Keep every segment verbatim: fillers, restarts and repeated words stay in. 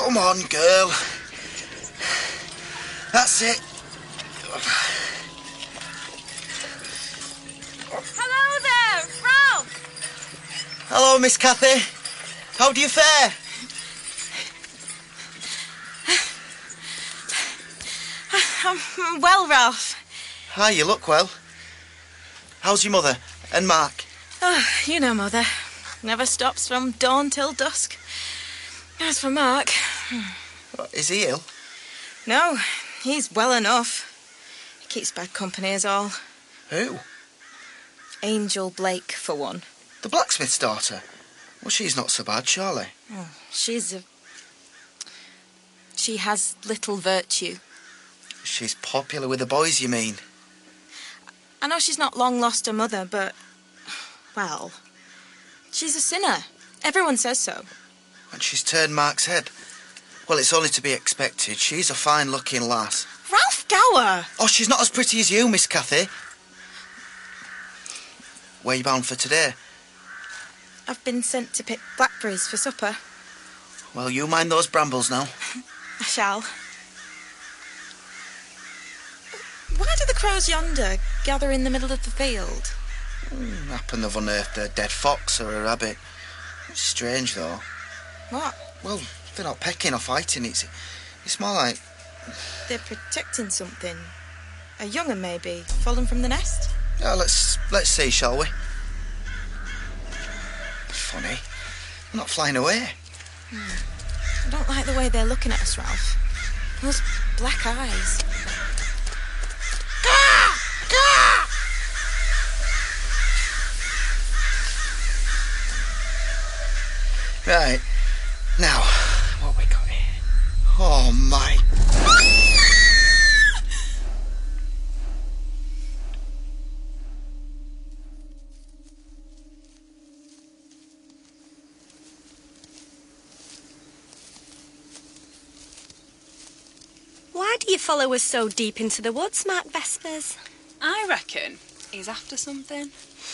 Come on, girl. That's it. Hello there, Ralph. Hello, Miss Cathy. How do you fare? I'm well, Ralph. Hi, you look well. How's your mother and Mark? Oh, you know, Mother. Never stops from dawn till dusk. As for Mark... What, is he ill? No, he's well enough. He keeps bad company is all. Who? Angel Blake, for one. The blacksmith's daughter? Well, she's not so bad, surely. Oh, she's a... She has little virtue. She's popular with the boys, you mean? I know she's not long lost her mother, but... Well... She's a sinner. Everyone says so. And she's turned Mark's head. Well, it's only to be expected. She's a fine-looking lass. Ralph Gower! Oh, she's not as pretty as you, Miss Cathy. Where you bound for today? I've been sent to pick blackberries for supper. Well, you mind those brambles now. I shall. Why do the crows yonder gather in the middle of the field? Hmm, happen they've unearthed a dead fox or a rabbit. It's strange, though. What? Well, they're not pecking or fighting. It's, it's more like... They're protecting something. A young one, maybe, fallen from the nest? Yeah, let's, let's see, shall we? Funny. They're not flying away. Hmm. I don't like the way they're looking at us, Ralph. Those black eyes. Gah! Gah! Right. Now, what we got here? Oh, my... Why do you follow us so deep into the woods, Mark Vespers? I reckon he's after something.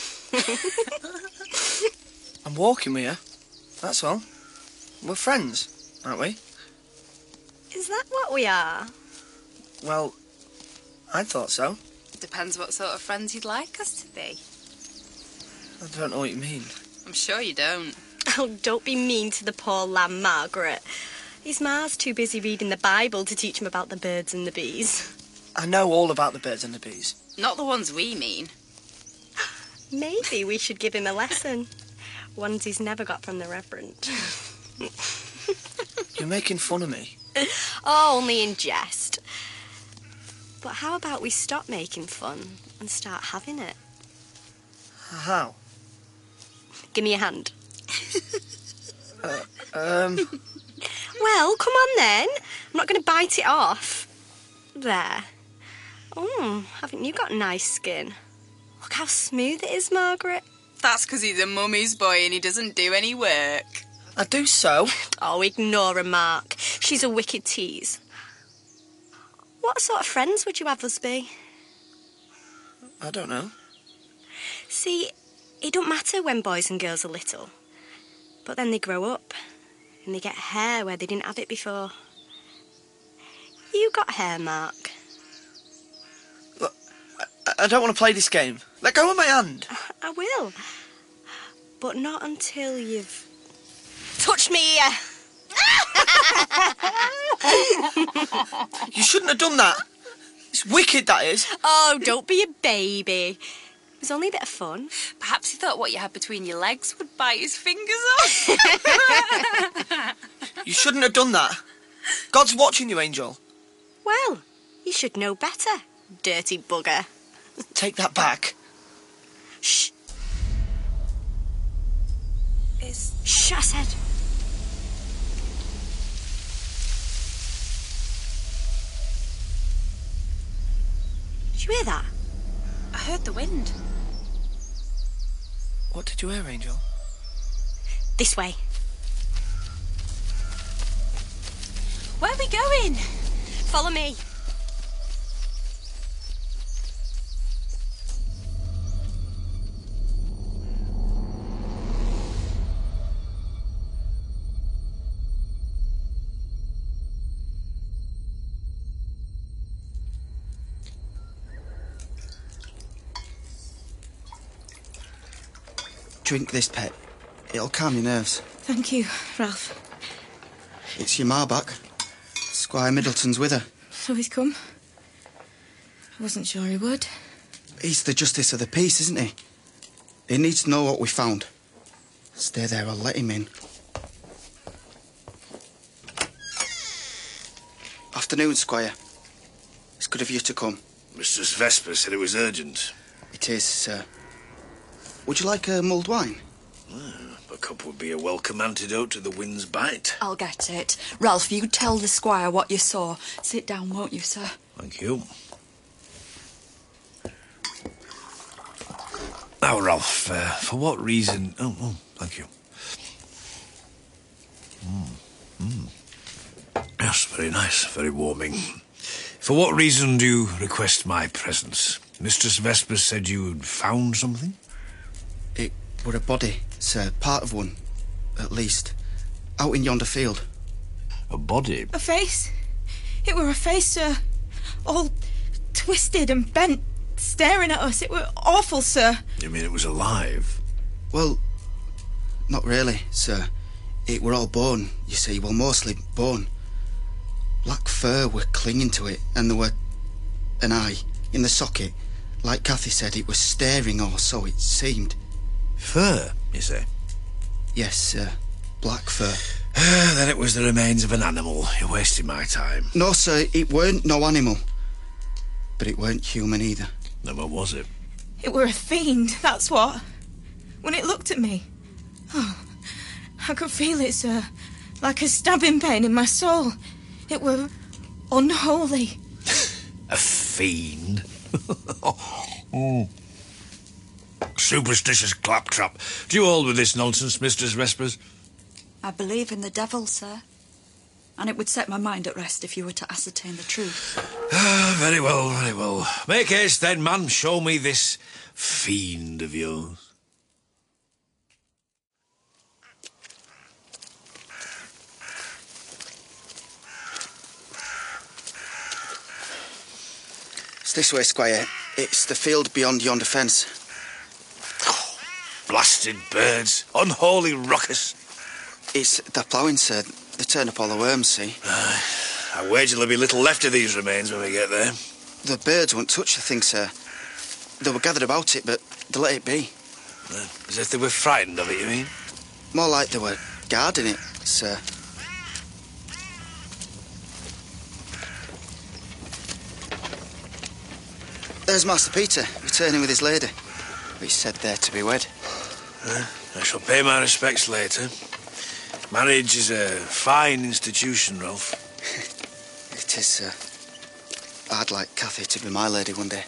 I'm walking with you, that's all. We're friends, aren't we? Is that what we are? Well, I thought so. Depends what sort of friends you'd like us to be. I don't know what you mean. I'm sure you don't. Oh, don't be mean to the poor lamb, Margaret. His ma's too busy reading the Bible to teach him about the birds and the bees. I know all about the birds and the bees. Not the ones we mean. Maybe we should give him a lesson. Ones he's never got from the Reverend. You're making fun of me. Oh, only in jest. But how about we stop making fun and start having it? How? Give me a hand. uh, um... Well, come on then. I'm not going to bite it off. There. Oh, haven't you got nice skin? Look how smooth it is, Margaret. That's because he's a mummy's boy and he doesn't do any work. I do so. Oh, ignore her, Mark. She's a wicked tease. What sort of friends would you have us be? I don't know. See, it don't matter when boys and girls are little. But then they grow up and they get hair where they didn't have it before. You got hair, Mark. Look, I, I don't want to play this game. Let go of my hand. I will. But not until you've touched me ear. You shouldn't have done that. It's wicked, that is. Oh, don't be a baby. It was only a bit of fun. Perhaps he thought what you had between your legs would bite his fingers off. You shouldn't have done that. God's watching you, Angel. Well, you should know better, dirty bugger. Take that back. Shh. Is... Shh, I said. Did you hear that? I heard the wind. What did you hear, Angel? This way. Where are we going? Follow me. Drink this, pet. It'll calm your nerves. Thank you, Ralph. It's your ma back. Squire Middleton's with her. So he's come? I wasn't sure he would. He's the Justice of the Peace, isn't he? He needs to know what we found. Stay there, I'll let him in. Afternoon, Squire. It's good of you to come. Mistress Vesper said it was urgent. It is, sir. Would you like a mulled wine? Well, a cup would be a welcome antidote to the wind's bite. I'll get it. Ralph, you tell the squire what you saw. Sit down, won't you, sir? Thank you. Now, Ralph, uh, for what reason... Oh, oh, thank you. Mm. Mm. Yes, very nice, very warming. For what reason do you request my presence? Mistress Vesper said you had found something? It were a body, sir. Part of one, at least. Out in yonder field. A body? A face? It were a face, sir. All twisted and bent, staring at us. It were awful, sir. You mean it was alive? Well, not really, sir. It were all bone, you see. Well, mostly bone. Black fur were clinging to it, and there were an eye in the socket. Like Cathy said, it was staring, or so it seemed. Fur, you say? Yes, sir. Black fur. Uh, then it was the remains of an animal. You're wasting my time. No, sir, it weren't no animal. But it weren't human either. Then what was it? It were a fiend, that's what. When it looked at me, oh, I could feel it, sir. Like a stabbing pain in my soul. It were unholy. A fiend? mm. Superstitious claptrap. Do you hold with this nonsense, Mistress Vespers? I believe in the devil, sir. And it would set my mind at rest if you were to ascertain the truth. Ah, very well, very well. Make haste then, man. Show me this fiend of yours. It's this way, Squire. It's the field beyond yonder fence. Oh, blasted birds. Unholy ruckus. It's the ploughing, sir. They turn up all the worms, see? Uh, I wager there'll be little left of these remains when we get there. The birds won't touch the thing, sir. They were gathered about it, but they let it be. Uh, as if they were frightened of it, you mean? More like they were guarding it, sir. There's Master Peter, returning with his lady. He's said they're to be wed. Uh, I shall pay my respects later. Marriage is a fine institution, Ralph. It is, sir. I'd like Cathy to be my lady one day.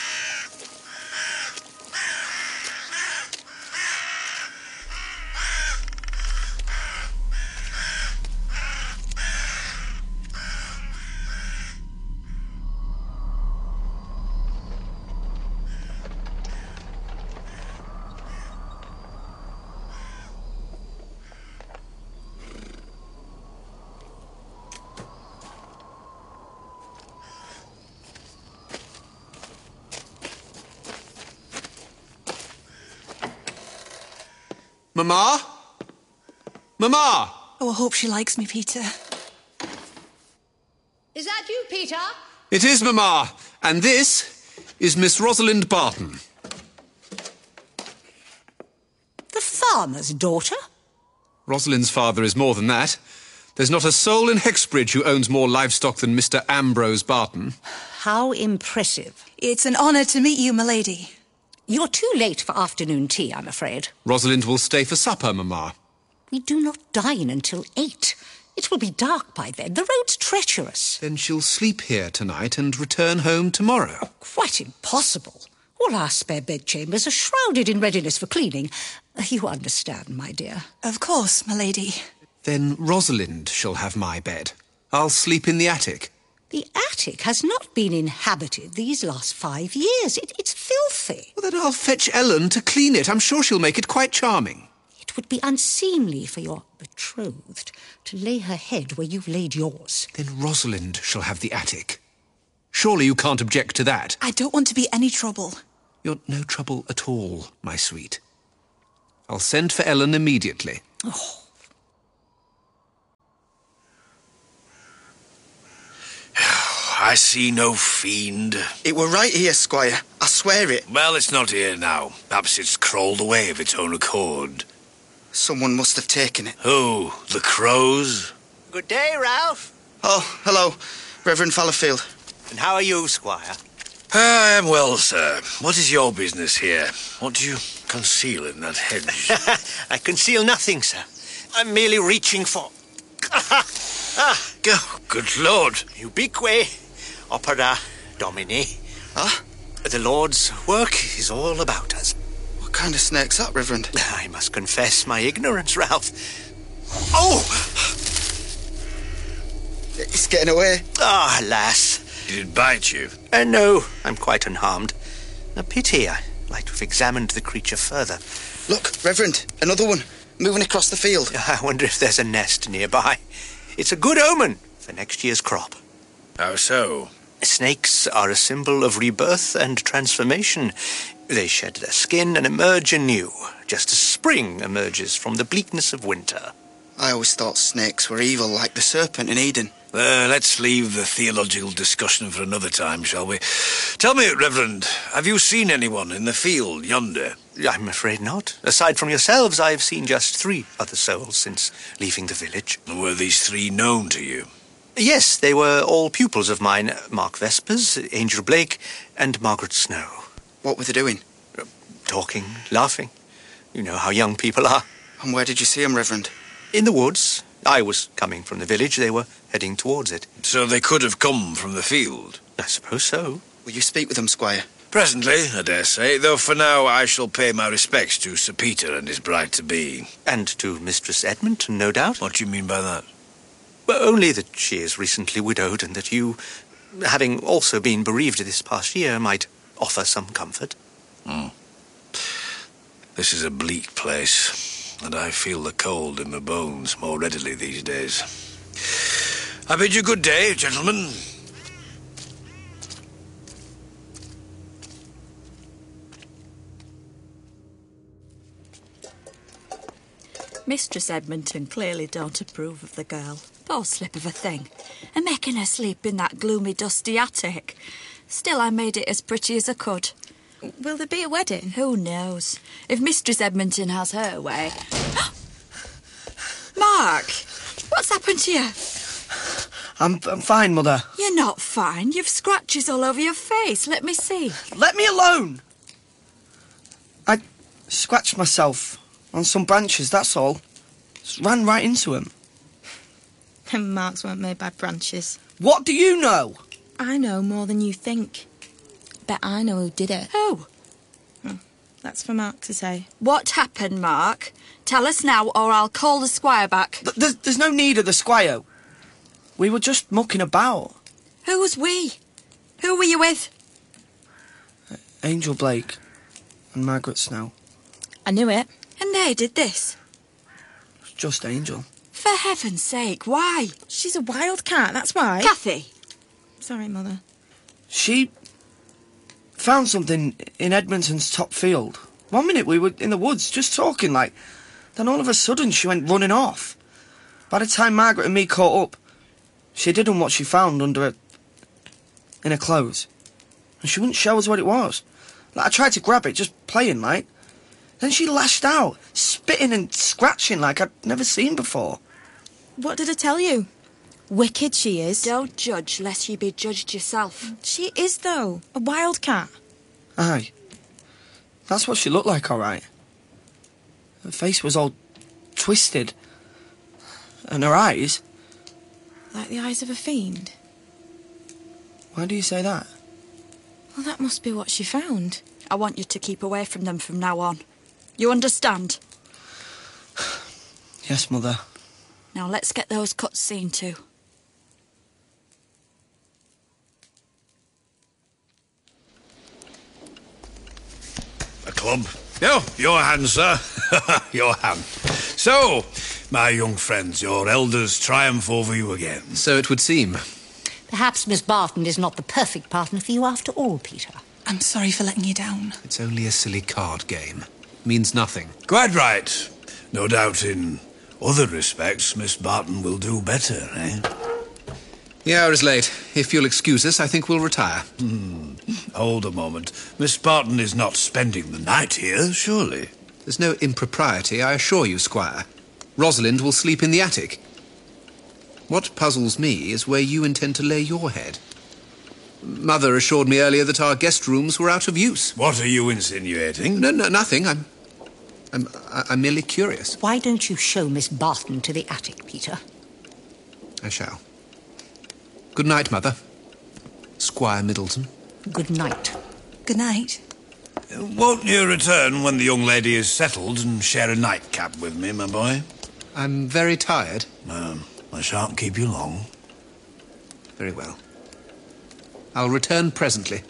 Mamma? Mamma! Oh, I hope she likes me, Peter. Is that you, Peter? It is, Mamma. And this is Miss Rosalind Barton. The farmer's daughter? Rosalind's father is more than that. There's not a soul in Hexbridge who owns more livestock than Mister Ambrose Barton. How impressive. It's an honour to meet you, milady. You're too late for afternoon tea, I'm afraid. Rosalind will stay for supper, Mamma. We do not dine until eight. It will be dark by then. The road's treacherous. Then she'll sleep here tonight and return home tomorrow. Quite impossible. All our spare bedchambers are shrouded in readiness for cleaning. You understand, my dear. Of course, milady. Then Rosalind shall have my bed. I'll sleep in the attic. The attic has not been inhabited these last five years. It, it's filthy. Well, then I'll fetch Ellen to clean it. I'm sure she'll make it quite charming. It would be unseemly for your betrothed to lay her head where you've laid yours. Then Rosalind shall have the attic. Surely you can't object to that. I don't want to be any trouble. You're no trouble at all, my sweet. I'll send for Ellen immediately. Oh. I see no fiend. It were right here, Squire. I swear it. Well, it's not here now. Perhaps it's crawled away of its own accord. Someone must have taken it. Who? The crows? Good day, Ralph. Oh, hello, Reverend Fallowfield. And how are you, Squire? I am well, sir. What is your business here? What do you conceal in that hedge? I conceal nothing, sir. I'm merely reaching for... ah, Go, good Lord. ubique opera domini. Huh? The Lord's work is all about us. What kind of snake's that, Reverend? I must confess my ignorance, Ralph. Oh! It's getting away. Ah, alas. Did it bite you? Uh, no, I'm quite unharmed. A pity. I'd like to have examined the creature further. Look, Reverend, another one, moving across the field. I wonder if there's a nest nearby. It's a good omen for next year's crop. How so? Snakes are a symbol of rebirth and transformation. They shed their skin and emerge anew, just as spring emerges from the bleakness of winter. I always thought snakes were evil, like the serpent in Eden. Uh, let's leave the theological discussion for another time, shall we? Tell me, Reverend, have you seen anyone in the field yonder? I'm afraid not. Aside from yourselves, I've seen just three other souls since leaving the village. Were these three known to you? Yes, they were all pupils of mine. Mark Vespers, Angel Blake, and Margaret Snow. What were they doing? Uh, talking, laughing. You know how young people are. And where did you see them, Reverend? In the woods. I was coming from the village. They were heading towards it. So they could have come from the field? I suppose so. Will you speak with them, Squire? Presently, I dare say, though for now I shall pay my respects to Sir Peter and his bride-to-be. And to Mistress Edmonton, no doubt. What do you mean by that? Well, only that she is recently widowed and that you, having also been bereaved this past year, might offer some comfort. Hmm. This is a bleak place, and I feel the cold in my bones more readily these days. I bid you good day, gentlemen. Mistress Edmonton clearly don't approve of the girl. Poor slip of a thing. And making her sleep in that gloomy, dusty attic. Still, I made it as pretty as I could. Will there be a wedding? Who knows? If Mistress Edmonton has her way... Mark! What's happened to you? I'm, I'm fine, Mother. You're not fine. You've scratches all over your face. Let me see. Let me alone! I scratched myself on some branches, that's all. Just ran right into them. Them marks weren't made by branches. What do you know? I know more than you think. Bet I know who did it. Who? Hmm. That's for Mark to say. What happened, Mark? Tell us now, or I'll call the squire back. Th- there's, there's no need of the squire. We were just mucking about. Who was we? Who were you with? Angel Blake and Margaret Snow. I knew it. And they did this? It's just Angel. For heaven's sake, why? She's a wild cat, that's why. Kathy! Sorry, Mother. She found something in Edmonton's top field. One minute we were in the woods just talking, like... Then all of a sudden she went running off. By the time Margaret and me caught up, she'd hidden what she found under her... in her clothes. And she wouldn't show us what it was. Like, I tried to grab it, just playing, like. Then she lashed out, spitting and scratching like I'd never seen before. What did I tell you? Wicked she is. Don't judge, lest you be judged yourself. She is, though. A wild cat. Aye. That's what she looked like, all right. Her face was all twisted. And her eyes... Like the eyes of a fiend. Why do you say that? Well, that must be what she found. I want you to keep away from them from now on. You understand? Yes, Mother. Now let's get those cuts seen to. A club? No, your hand, sir. Your hand. So, my young friends, your elders triumph over you again. So it would seem. Perhaps Miss Barton is not the perfect partner for you after all, Peter. I'm sorry for letting you down. It's only a silly card game. means nothing. Quite right. No doubt in other respects, Miss Barton will do better, eh? The hour is late. If you'll excuse us, I think we'll retire. Hmm. Hold a moment. Miss Barton is not spending the night here, surely? There's no impropriety, I assure you, Squire. Rosalind will sleep in the attic. What puzzles me is where you intend to lay your head. Mother assured me earlier that our guest rooms were out of use. What are you insinuating? No, no, nothing. I'm... I'm, I'm merely curious. Why don't you show Miss Barton to the attic, Peter? I shall. Good night, Mother. Squire Middleton. Good night. Good night. Won't you return when the young lady is settled and share a nightcap with me, my boy? I'm very tired. Um, I shan't keep you long. Very well. I'll return presently.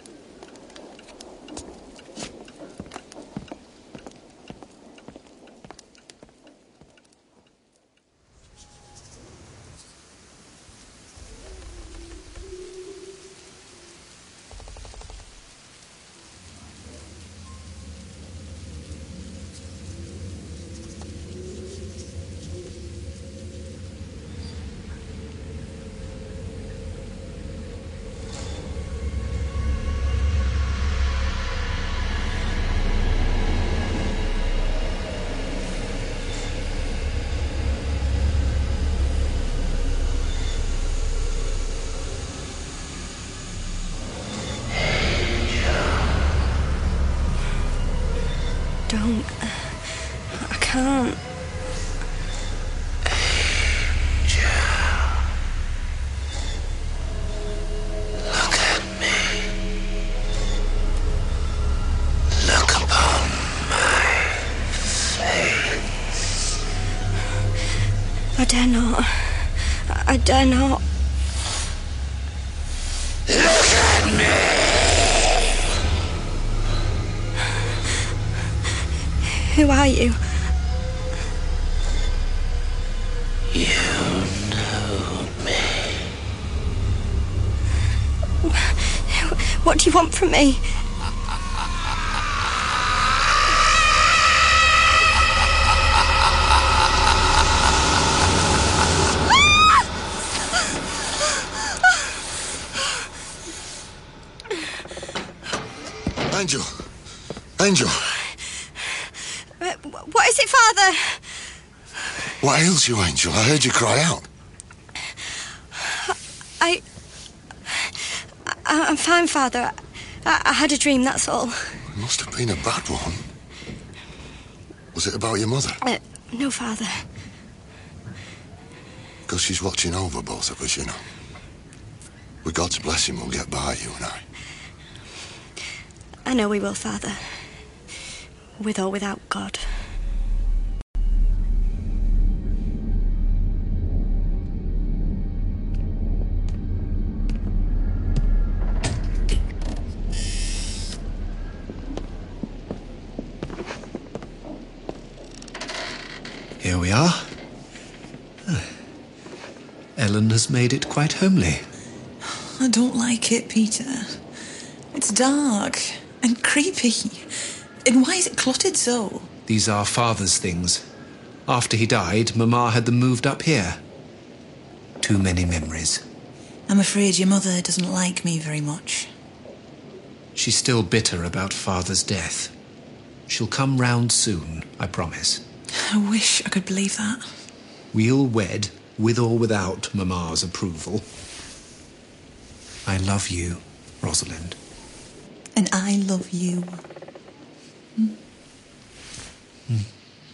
Don't. I can't. Look at me. Look upon my face. I dare not. I dare not. Look at me. Who are you? You know me. What do you want from me? Angel. Angel. What is it, Father? What ails you, Angel? I heard you cry out. I... I I'm fine, Father. I, I had a dream, that's all. It must have been a bad one. Was it about your mother? Uh, no, Father. Because she's watching over both of us, you know. With God's blessing, we'll get by, you and I. I know we will, Father. With or without God. Here we are. Ellen has made it quite homely. I don't like it, Peter. It's dark and creepy. And why is it cluttered so? These are Father's things. After he died, Mamma had them moved up here. Too many memories. I'm afraid your mother doesn't like me very much. She's still bitter about Father's death. She'll come round soon, I promise. I wish I could believe that. We'll wed, with or without Mamma's approval. I love you, Rosalind. And I love you. Hmm? Hmm.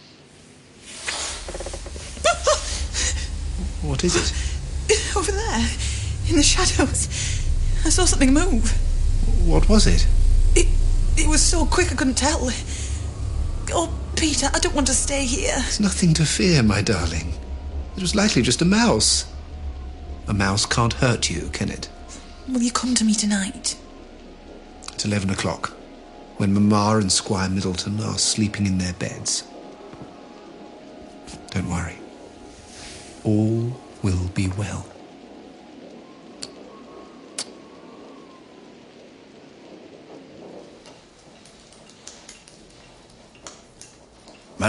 What is it? Over there, in the shadows. I saw something move. What was it? It, it was so quick I couldn't tell. Oh, Peter, I don't want to stay here. There's nothing to fear, my darling. It was likely just a mouse. A mouse can't hurt you, can it? Will you come to me tonight? It's eleven o'clock, when Mamma and Squire Middleton are sleeping in their beds. Don't worry. All will be well.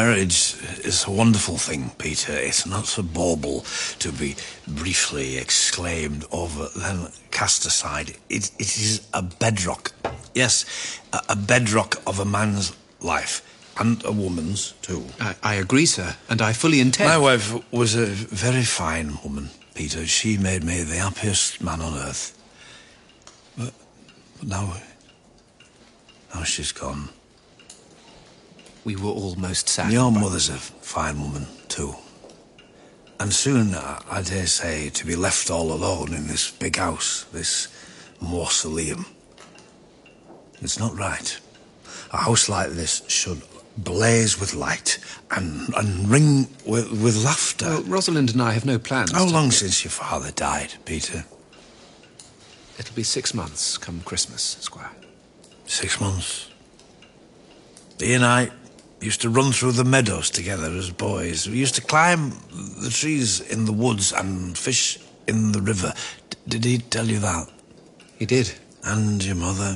Marriage is a wonderful thing, Peter. It's not a bauble to be briefly exclaimed over, then cast aside. It, it is a bedrock. Yes, a, a bedrock of a man's life. And a woman's, too. I, I agree, sir, and I fully intend... My wife was a very fine woman, Peter. She made me the happiest man on earth. But, but now... Now she's gone. We were all most sad. Your mother's a fine woman, too. And soon, I, I dare say, to be left all alone in this big house, this mausoleum. It's not right. A house like this should blaze with light and, and ring with, with laughter. Well, Rosalind and I have no plans. How to... long since your father died, Peter? It'll be six months come Christmas, Squire. Six months. He and I used to run through the meadows together as boys. We used to climb the trees in the woods and fish in the river. D- did he tell you that? He did. And your mother?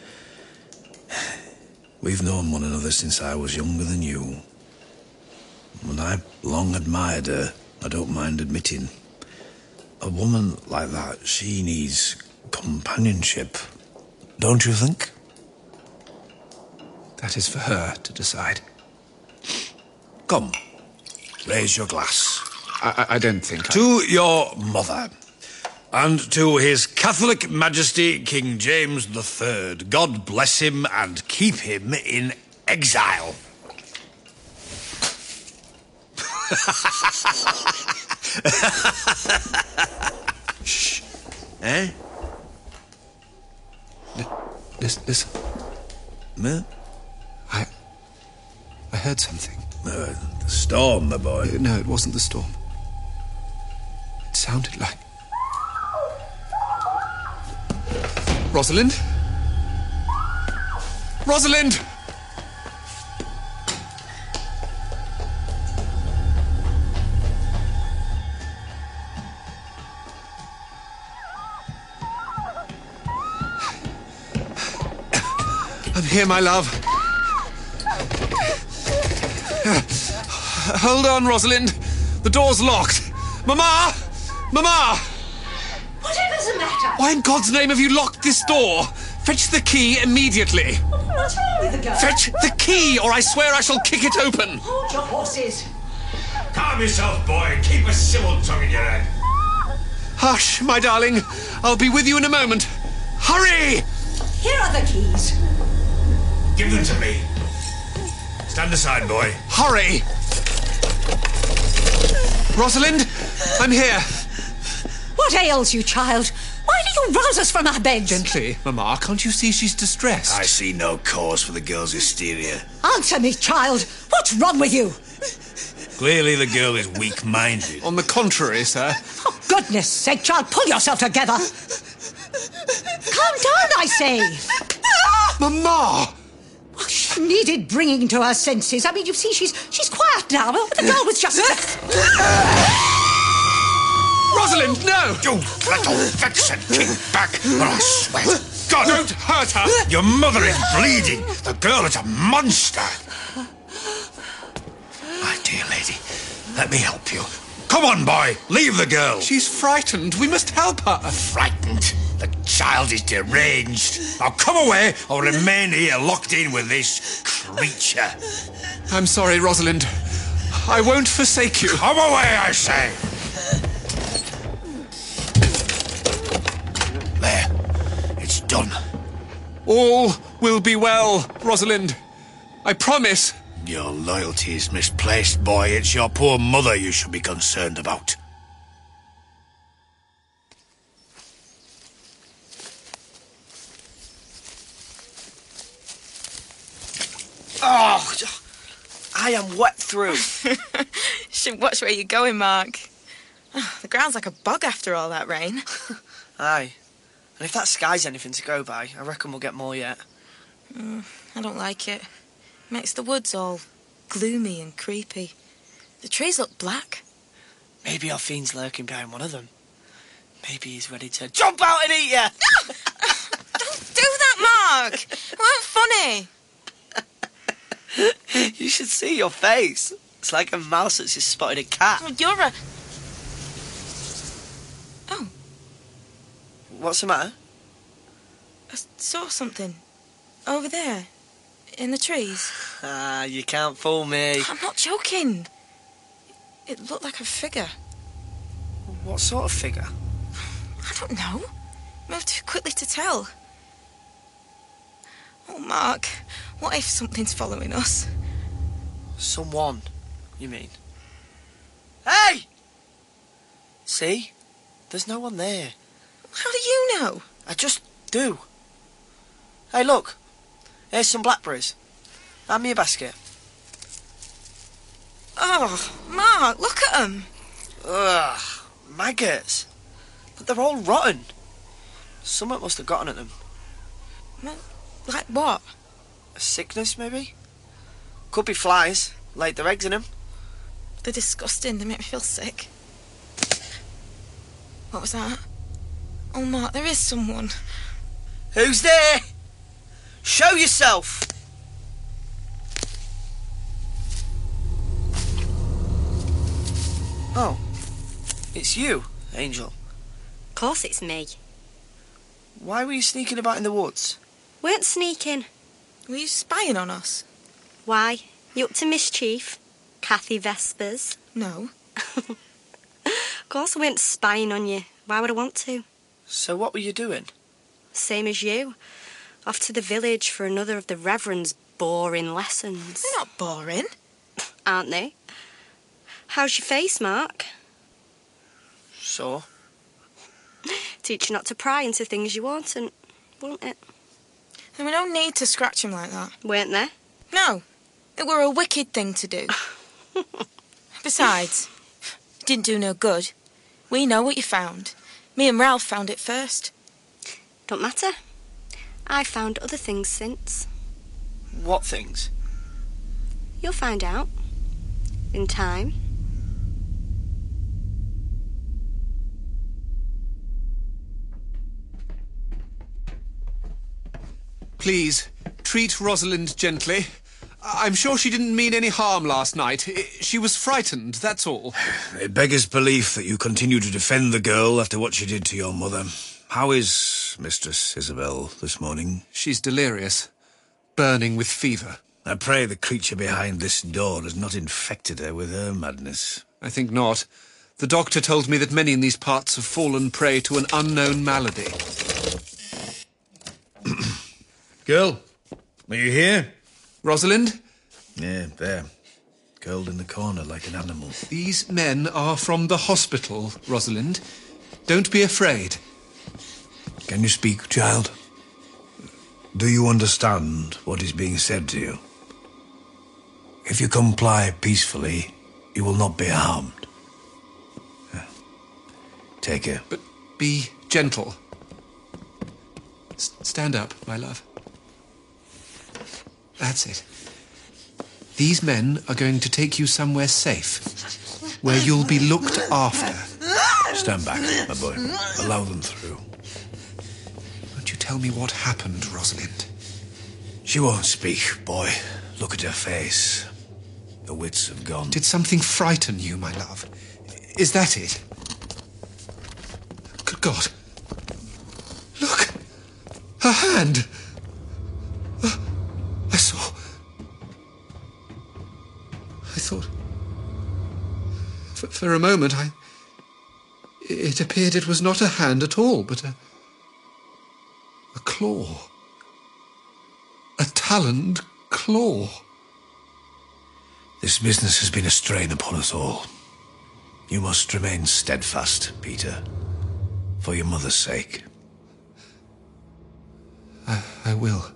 We've known one another since I was younger than you. And I long admired her, I don't mind admitting. A woman like that, she needs companionship. Don't you think? That is for her to decide. Come, raise your glass. I, I, I don't think To I... your mother. And to His Catholic Majesty King James the Third. God bless him and keep him in exile. Shh. Eh? Listen, listen. Huh? I... I heard something. Uh, the storm, my boy. Uh, no, it wasn't the storm. It sounded like... Rosalind? Rosalind! I'm here, my love. Hold on, Rosalind. The door's locked. Mama! Mama! Whatever's the matter? Why in God's name have you locked this door? Fetch the key immediately. What's wrong with the girl? Fetch the key, or I swear I shall kick it open. Hold your horses. Calm yourself, boy. Keep a civil tongue in your head. Hush, my darling. I'll be with you in a moment. Hurry! Here are the keys. Give them to me. Stand aside, boy. Hurry! Rosalind, I'm here. What ails you, child? Why do you rouse us from our beds? Gently, Mamma. Can't you see she's distressed? I see no cause for the girl's hysteria. Answer me, child. What's wrong with you? Clearly the girl is weak-minded. On the contrary, sir. For goodness sake, child, pull yourself together. Calm down, I say. Mamma! Well, she needed bringing to her senses. I mean, you see, she's she's quiet now. The girl was just... Rosalind, no! You little vixen, keep back, or I swear. God, Don't hurt her! your mother is bleeding. The girl is a monster. My dear lady, let me help you. Come on, boy, leave the girl. She's frightened. We must help her. Frightened. The child is deranged. Now come away or remain here locked in with this creature. I'm sorry, Rosalind. I won't forsake you. Come away, I say. There. It's done. All will be well, Rosalind. I promise. Your loyalty is misplaced, boy. It's your poor mother you should be concerned about. Oh, I am wet through. Should watch where you're going, Mark. Oh, the ground's like a bog after all that rain. Aye. And if that sky's anything to go by, I reckon we'll get more yet. Mm, I don't like it. Makes the woods all gloomy and creepy. The trees look black. Maybe our fiend's lurking behind one of them. Maybe he's ready to jump out and eat you. Don't do that, Mark. It weren't funny. You should see your face. It's like a mouse that's just spotted a cat. Oh, you're a... Oh. What's the matter? I saw something. Over there. In the trees. Ah, you can't fool me. I'm not joking. It looked like a figure. What sort of figure? I don't know. Moved too quickly to tell. Oh, Mark, what if something's following us? Someone, you mean? Hey! See? There's no one there. How do you know? I just do. Hey, look. Here's some blackberries. Hand me a basket. Oh, Mark, look at them. Ugh, maggots. But they're all rotten. Something must have gotten at them. Well, like what? A sickness, maybe? Could be flies. Laid their eggs in them. They're disgusting. They make me feel sick. What was that? Oh, Mark, there is someone. Who's there? Show yourself! Oh, it's you, Angel. Of course it's me. Why were you sneaking about in the woods? Weren't sneaking. Were you spying on us? Why? You up to mischief? Kathy Vespers? No. Of course I weren't spying on you. Why would I want to? So what were you doing? Same as you. Off to the village for another of the Reverend's boring lessons. They're not boring. Aren't they? How's your face, Mark? So? Teach you not to pry into things you oughtn't, won't it? There were no need to scratch him like that. Weren't there? No. It were a wicked thing to do. Besides, it didn't do no good. We know what you found. Me and Ralph found it first. Don't matter. I found other things since. What things? You'll find out. In time. Please, treat Rosalind gently. I'm sure she didn't mean any harm last night. I- She was frightened, that's all. It beggars belief that you continue to defend the girl after what she did to your mother. How is Mistress Isabel this morning? She's delirious, burning with fever. I pray the creature behind this door has not infected her with her madness. I think not. The doctor told me that many in these parts have fallen prey to an unknown malady. Girl, are you here? Rosalind? Yeah, there. Curled in the corner like an animal. These men are from the hospital, Rosalind. Don't be afraid. Can you speak, child? Do you understand what is being said to you? If you comply peacefully, you will not be harmed. Take her. But be gentle. S- stand up, my love. That's it. These men are going to take you somewhere safe, where you'll be looked after. Stand back, my boy. Allow them through. Won't you tell me what happened, Rosalind? She won't speak, boy. Look at her face. The wits have gone. Did something frighten you, my love? Is that it? Good God. Look! Her hand! Uh, I saw... I thought... For, for a moment, I... It appeared it was not a hand at all, but a... a claw. A taloned claw. This business has been a strain upon us all. You must remain steadfast, Peter, for your mother's sake. I, I will.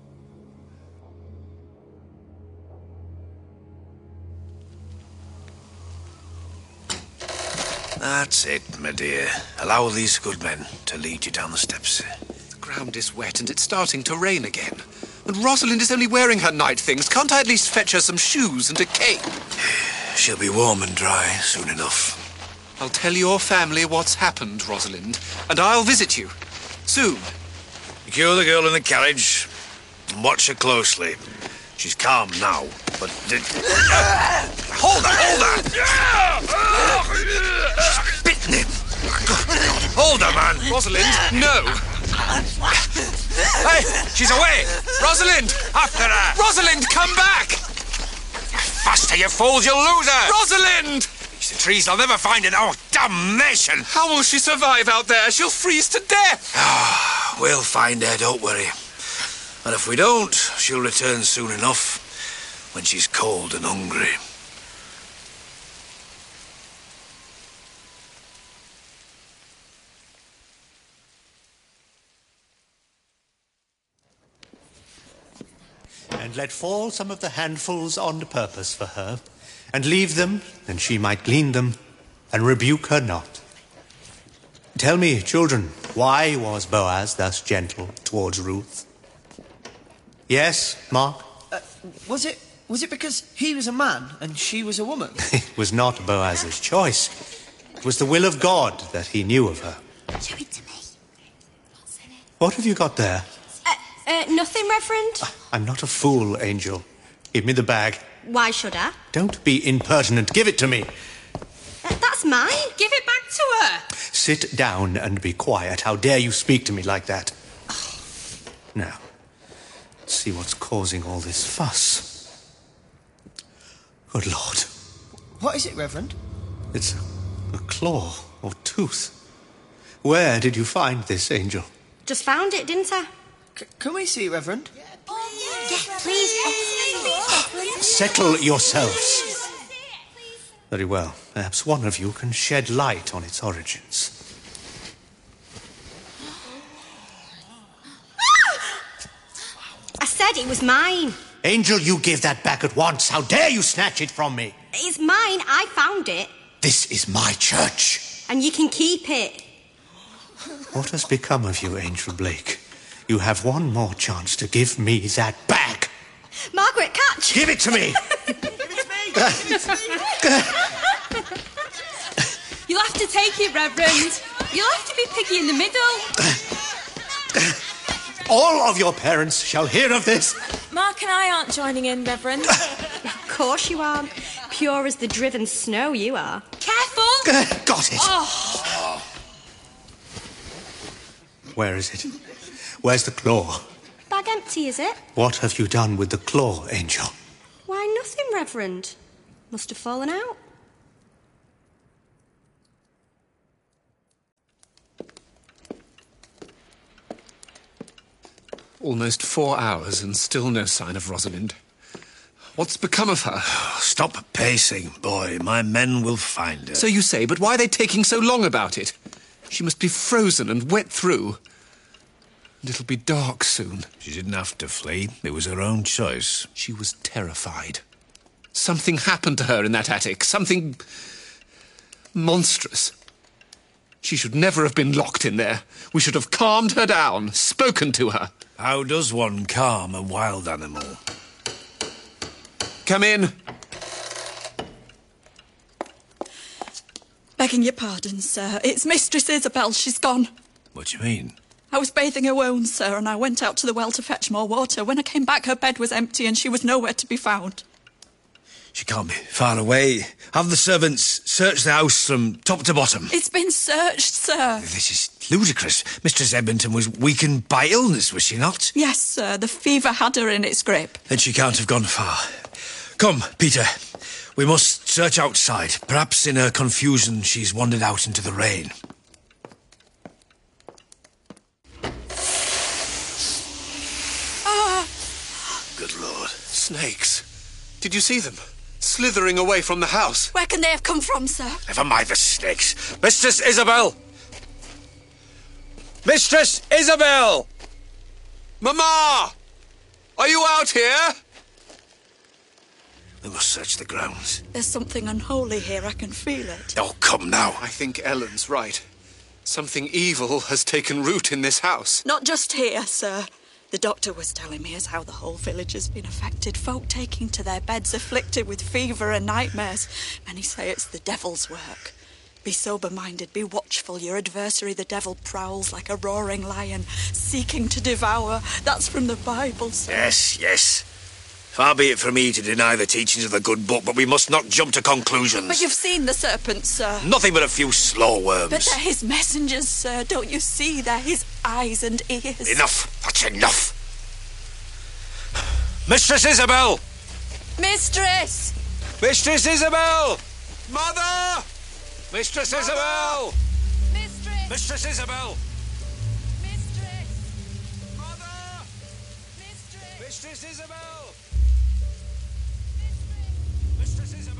That's it, my dear. Allow these good men to lead you down the steps. The ground is wet and it's starting to rain again. And Rosalind is only wearing her night things. Can't I at least fetch her some shoes and a cape? She'll be warm and dry soon enough. I'll tell your family what's happened, Rosalind, and I'll visit you. Soon. Secure the girl in the carriage and watch her closely. She's calm now, but... hold her, hold her! She's bitten him. Hold her, man. Rosalind, no. Hey, she's away. Rosalind! After her. Rosalind, come back! Faster, you fools, you'll lose her. Rosalind! It's the trees, I'll never find it. Oh, damnation. How will she survive out there? She'll freeze to death. We'll find her, don't worry. And if we don't, she'll return soon enough, when she's cold and hungry. And let fall some of the handfuls on purpose for her, and leave them, and she might glean them, and rebuke her not. Tell me, children, why was Boaz thus gentle towards Ruth? Yes, Mark? Uh, was it was it because he was a man and she was a woman? It was not Boaz's choice. It was the will of God that he knew of her. Show it to me. What have you got there? Uh, uh, nothing, Reverend. I'm not a fool, Angel. Give me the bag. Why should I? Don't be impertinent. Give it to me. Uh, that's mine. Give it back to her. Sit down and be quiet. How dare you speak to me like that? Now, let's see what's causing all this fuss. Good Lord. What is it, Reverend? It's a, a claw or tooth. Where did you find this, Angel? Just found it, didn't I? C- can we see it, Reverend? Yeah, please. Settle yourselves. Very well. Perhaps one of you can shed light on its origins. I said it was mine. Angel, you give that back at once. How dare you snatch it from me? It's mine. I found it. This is my church. And you can keep it. What has become of you, Angel Blake? You have one more chance to give me that back. Margaret, catch! Give it to me! You'll have to take it, Reverend. You'll have to be picky in the middle. All of your parents shall hear of this. Mark and I aren't joining in, Reverend. Of course you aren't. Pure as the driven snow you are. Careful! Got it. Oh. Where is it? Where's the claw? Bag empty, is it? What have you done with the claw, Angel? Why, nothing, Reverend. Must have fallen out. Almost four hours and still no sign of Rosalind. What's become of her? Stop pacing, boy. My men will find her. So you say, but why are they taking so long about it? She must be frozen and wet through. And it'll be dark soon. She didn't have to flee. It was her own choice. She was terrified. Something happened to her in that attic. Something monstrous. She should never have been locked in there. We should have calmed her down, spoken to her. How does one calm a wild animal? Come in. Begging your pardon, sir. It's Mistress Isabel. She's gone. What do you mean? I was bathing her wounds, sir, and I went out to the well to fetch more water. When I came back, her bed was empty and she was nowhere to be found. She can't be far away. Have the servants search the house from top to bottom. It's been searched, sir. This is ludicrous. Mistress Edmonton was weakened by illness, was she not? Yes, sir. The fever had her in its grip. Then she can't have gone far. Come, Peter. We must search outside. Perhaps in her confusion she's wandered out into the rain. Ah! Good Lord. Snakes. Did you see them? Slithering away from the house. Where can they have come from, sir? Never mind the snakes. Mistress Isabel! Mistress Isabel! Mama! Are you out here? We must search the grounds. There's something unholy here. I can feel it. Oh, come now. I think Ellen's right. Something evil has taken root in this house. Not just here, sir. The doctor was telling me as how the whole village has been affected. Folk taking to their beds afflicted with fever and nightmares. Many say it's the devil's work. Be sober-minded, be watchful. Your adversary, the devil, prowls like a roaring lion, seeking to devour. That's from the Bible, sir. Yes, yes. Far be it from me to deny the teachings of the good book, but we must not jump to conclusions. But you've seen the serpents, sir. Nothing but a few slow worms. But they're his messengers, sir. Don't you see? They're his eyes and ears. Enough. That's enough. Mistress Isabel! Mistress! Mistress Isabel! Mother! Mistress Mother! Isabel! Mistress! Mistress Isabel! Mistress! Mother! Mistress! Mistress Isabel! Mistress Isabel!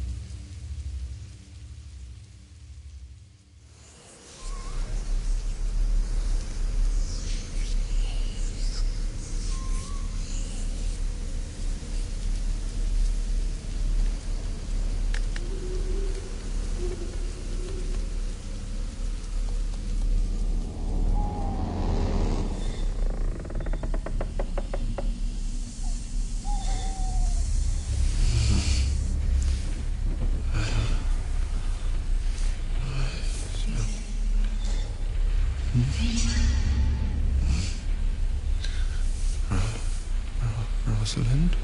Rosalind?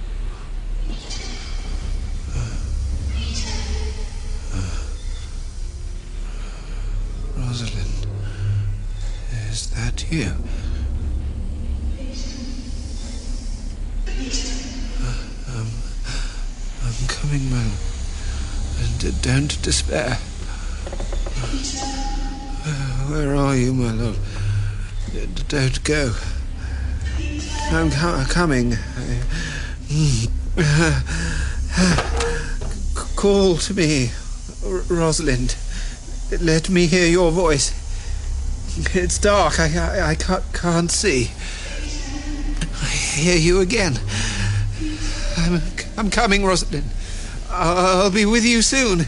Uh, uh, Rosalind, is that you? Uh, um, I'm coming, my love. And don't despair. Uh, where are you, my love? D- don't go. I'm co- coming. Call to me, R- Rosalind. Let me hear your voice. It's dark. I, I, I can't, can't see. I hear you again. I'm, I'm coming, Rosalind. I'll be with you soon.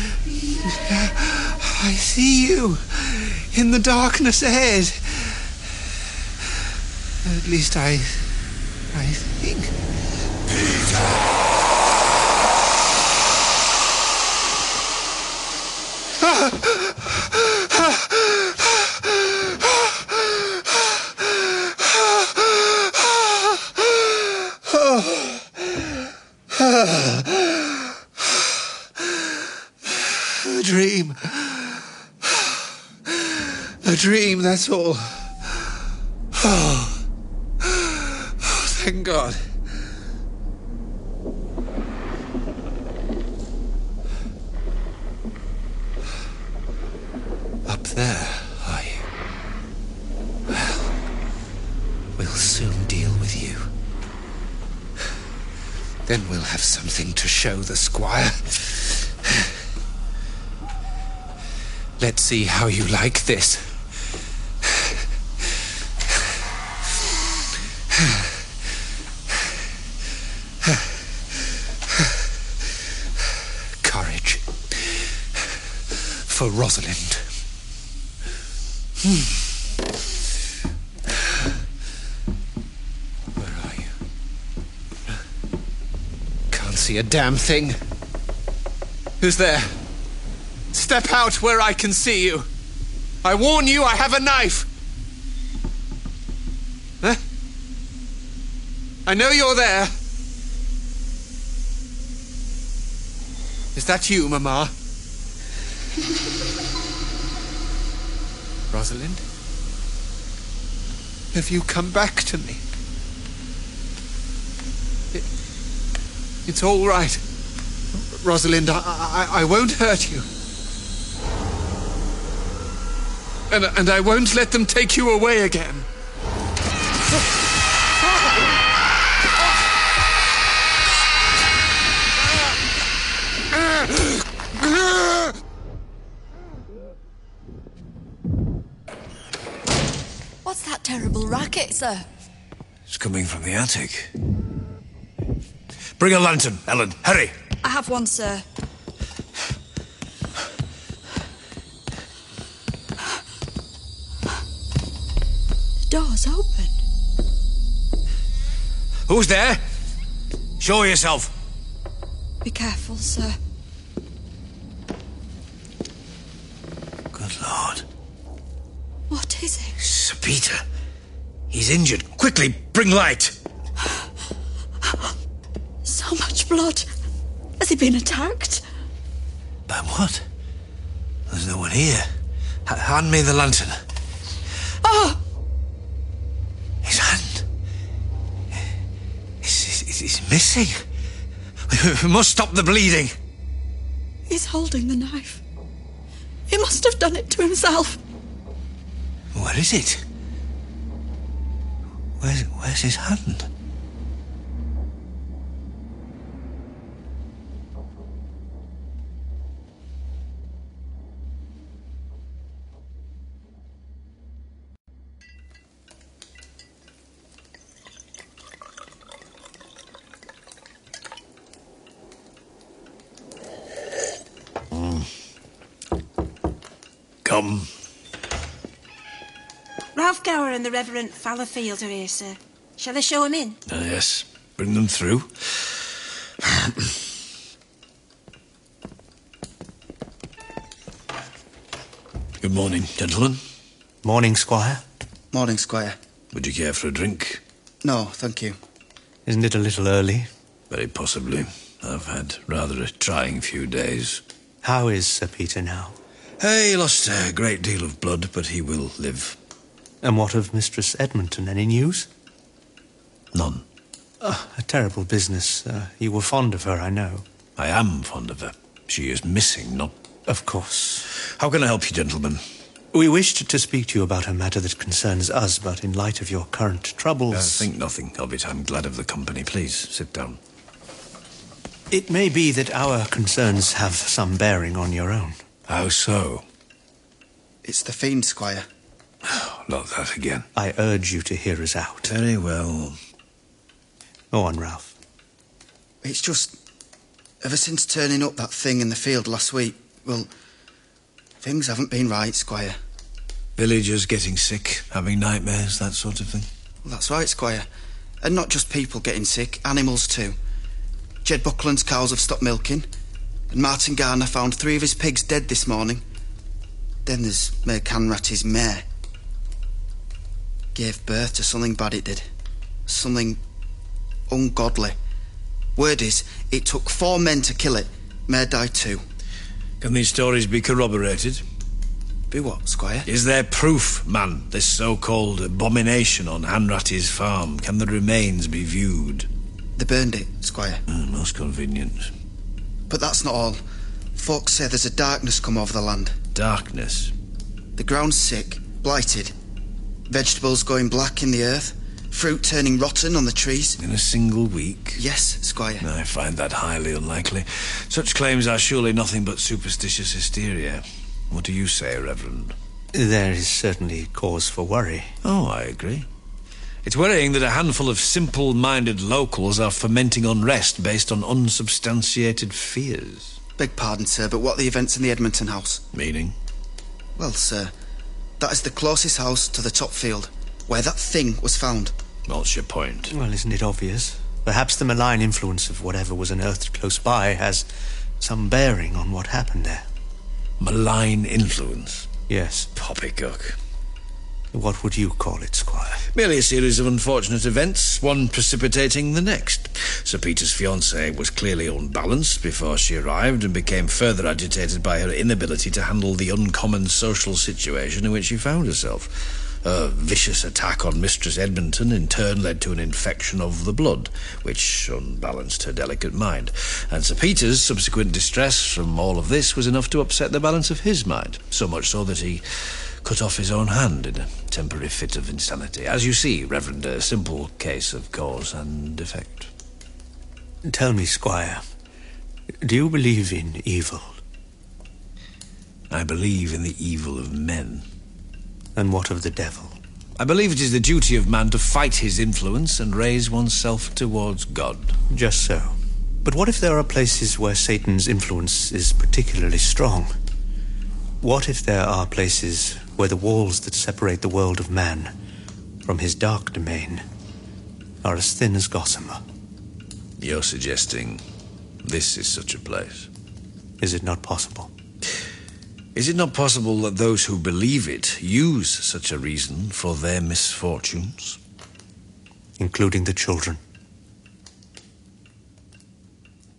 I see you in the darkness ahead. At least I... I think... Peter! A dream. A dream, that's all. Oh. Thank God. Up there, are you? Well, we'll soon deal with you. Then we'll have something to show the squire. Let's see how you like this. Courage. For Rosalind. Hmm. Where are you? Can't see a damn thing. Who's there? Step out where I can see you. I warn you, I have a knife. Huh? I know you're there. Is that you, Mama? Rosalind? Have you come back to me? It, it's all right. Rosalind, I, I, I won't hurt you. And, and I won't let them take you away again. What's that terrible racket, sir? It's coming from the attic. Bring a lantern, Ellen. Hurry. I have one, sir. The door's open. Who's there? Show yourself. Be careful, sir. Good Lord. What is it? Sir Peter. He's injured. Quickly, bring light. blood. Has he been attacked? By what? There's no one here. H- hand me the lantern. Oh! His hand. He's, he's, he's missing. We must stop the bleeding. He's holding the knife. He must have done it to himself. Where is it? Where's, where's his hand? Come. Ralph Gower and the Reverend Fallowfield are here, sir. Shall I show him in? Uh, yes, bring them through. Good morning, gentlemen. Morning, Squire. Morning, Squire. Would you care for a drink? No, thank you. Isn't it a little early? Very possibly. I've had rather a trying few days. How is Sir Peter now? He lost a great deal of blood, but he will live. And what of Mistress Edmonton? Any news? None. Oh, a terrible business. Uh, you were fond of her, I know. I am fond of her. She is missing, not... Of course. How can I help you, gentlemen? We wished to speak to you about a matter that concerns us, but in light of your current troubles... Uh, think nothing of it. I'm glad of the company. Please, sit down. It may be that our concerns have some bearing on your own. How so? It's the Fiend, Squire. Oh, not that again. I urge you to hear us out. Very well. Go on, Ralph. It's just... Ever since turning up that thing in the field last week, well... Things haven't been right, Squire. Villagers getting sick, having nightmares, that sort of thing? Well, that's right, Squire. And not just people getting sick, animals too. Jed Buckland's cows have stopped milking, and Martin Garner found three of his pigs dead this morning. Then there's Mayor Canratty's mare. Gave birth to something bad, it did. Something ungodly. Word is, it took four men to kill it. Mare died too. Can these stories be corroborated? Be what, Squire? Is there proof, man, this so-called abomination on Hanratty's farm? Can the remains be viewed? They burned it, Squire. Mm, most convenient. But that's not all. Folks say there's a darkness come over the land. Darkness? The ground's sick, blighted. Vegetables going black in the earth. Fruit turning rotten on the trees. In a single week? Yes, Squire. I find that highly unlikely. Such claims are surely nothing but superstitious hysteria. What do you say, Reverend? There is certainly cause for worry. Oh, I agree. It's worrying that a handful of simple-minded locals are fomenting unrest based on unsubstantiated fears. Beg pardon, sir, but what are the events in the Edmonton house? Meaning? Well, sir, that is the closest house to the top field, where that thing was found. What's your point? Well, isn't it obvious? Perhaps the malign influence of whatever was unearthed close by has some bearing on what happened there. Malign influence? Yes. Poppycock. What would you call it, Squire? Merely a series of unfortunate events, one precipitating the next. Sir Peter's fiancée was clearly unbalanced before she arrived and became further agitated by her inability to handle the uncommon social situation in which she found herself. A vicious attack on Mistress Edmonton in turn led to an infection of the blood, which unbalanced her delicate mind. And Sir Peter's subsequent distress from all of this was enough to upset the balance of his mind, so much so that he cut off his own hand in a temporary fit of insanity. As you see, Reverend, a simple case of cause and effect. Tell me, Squire, do you believe in evil? I believe in the evil of men. And what of the devil? I believe it is the duty of man to fight his influence and raise oneself towards God. Just so. But what if there are places where Satan's influence is particularly strong? What if there are places where the walls that separate the world of man from his dark domain are as thin as gossamer? You're suggesting this is such a place? Is it not possible? Is it not possible that those who believe it use such a reason for their misfortunes? Including the children.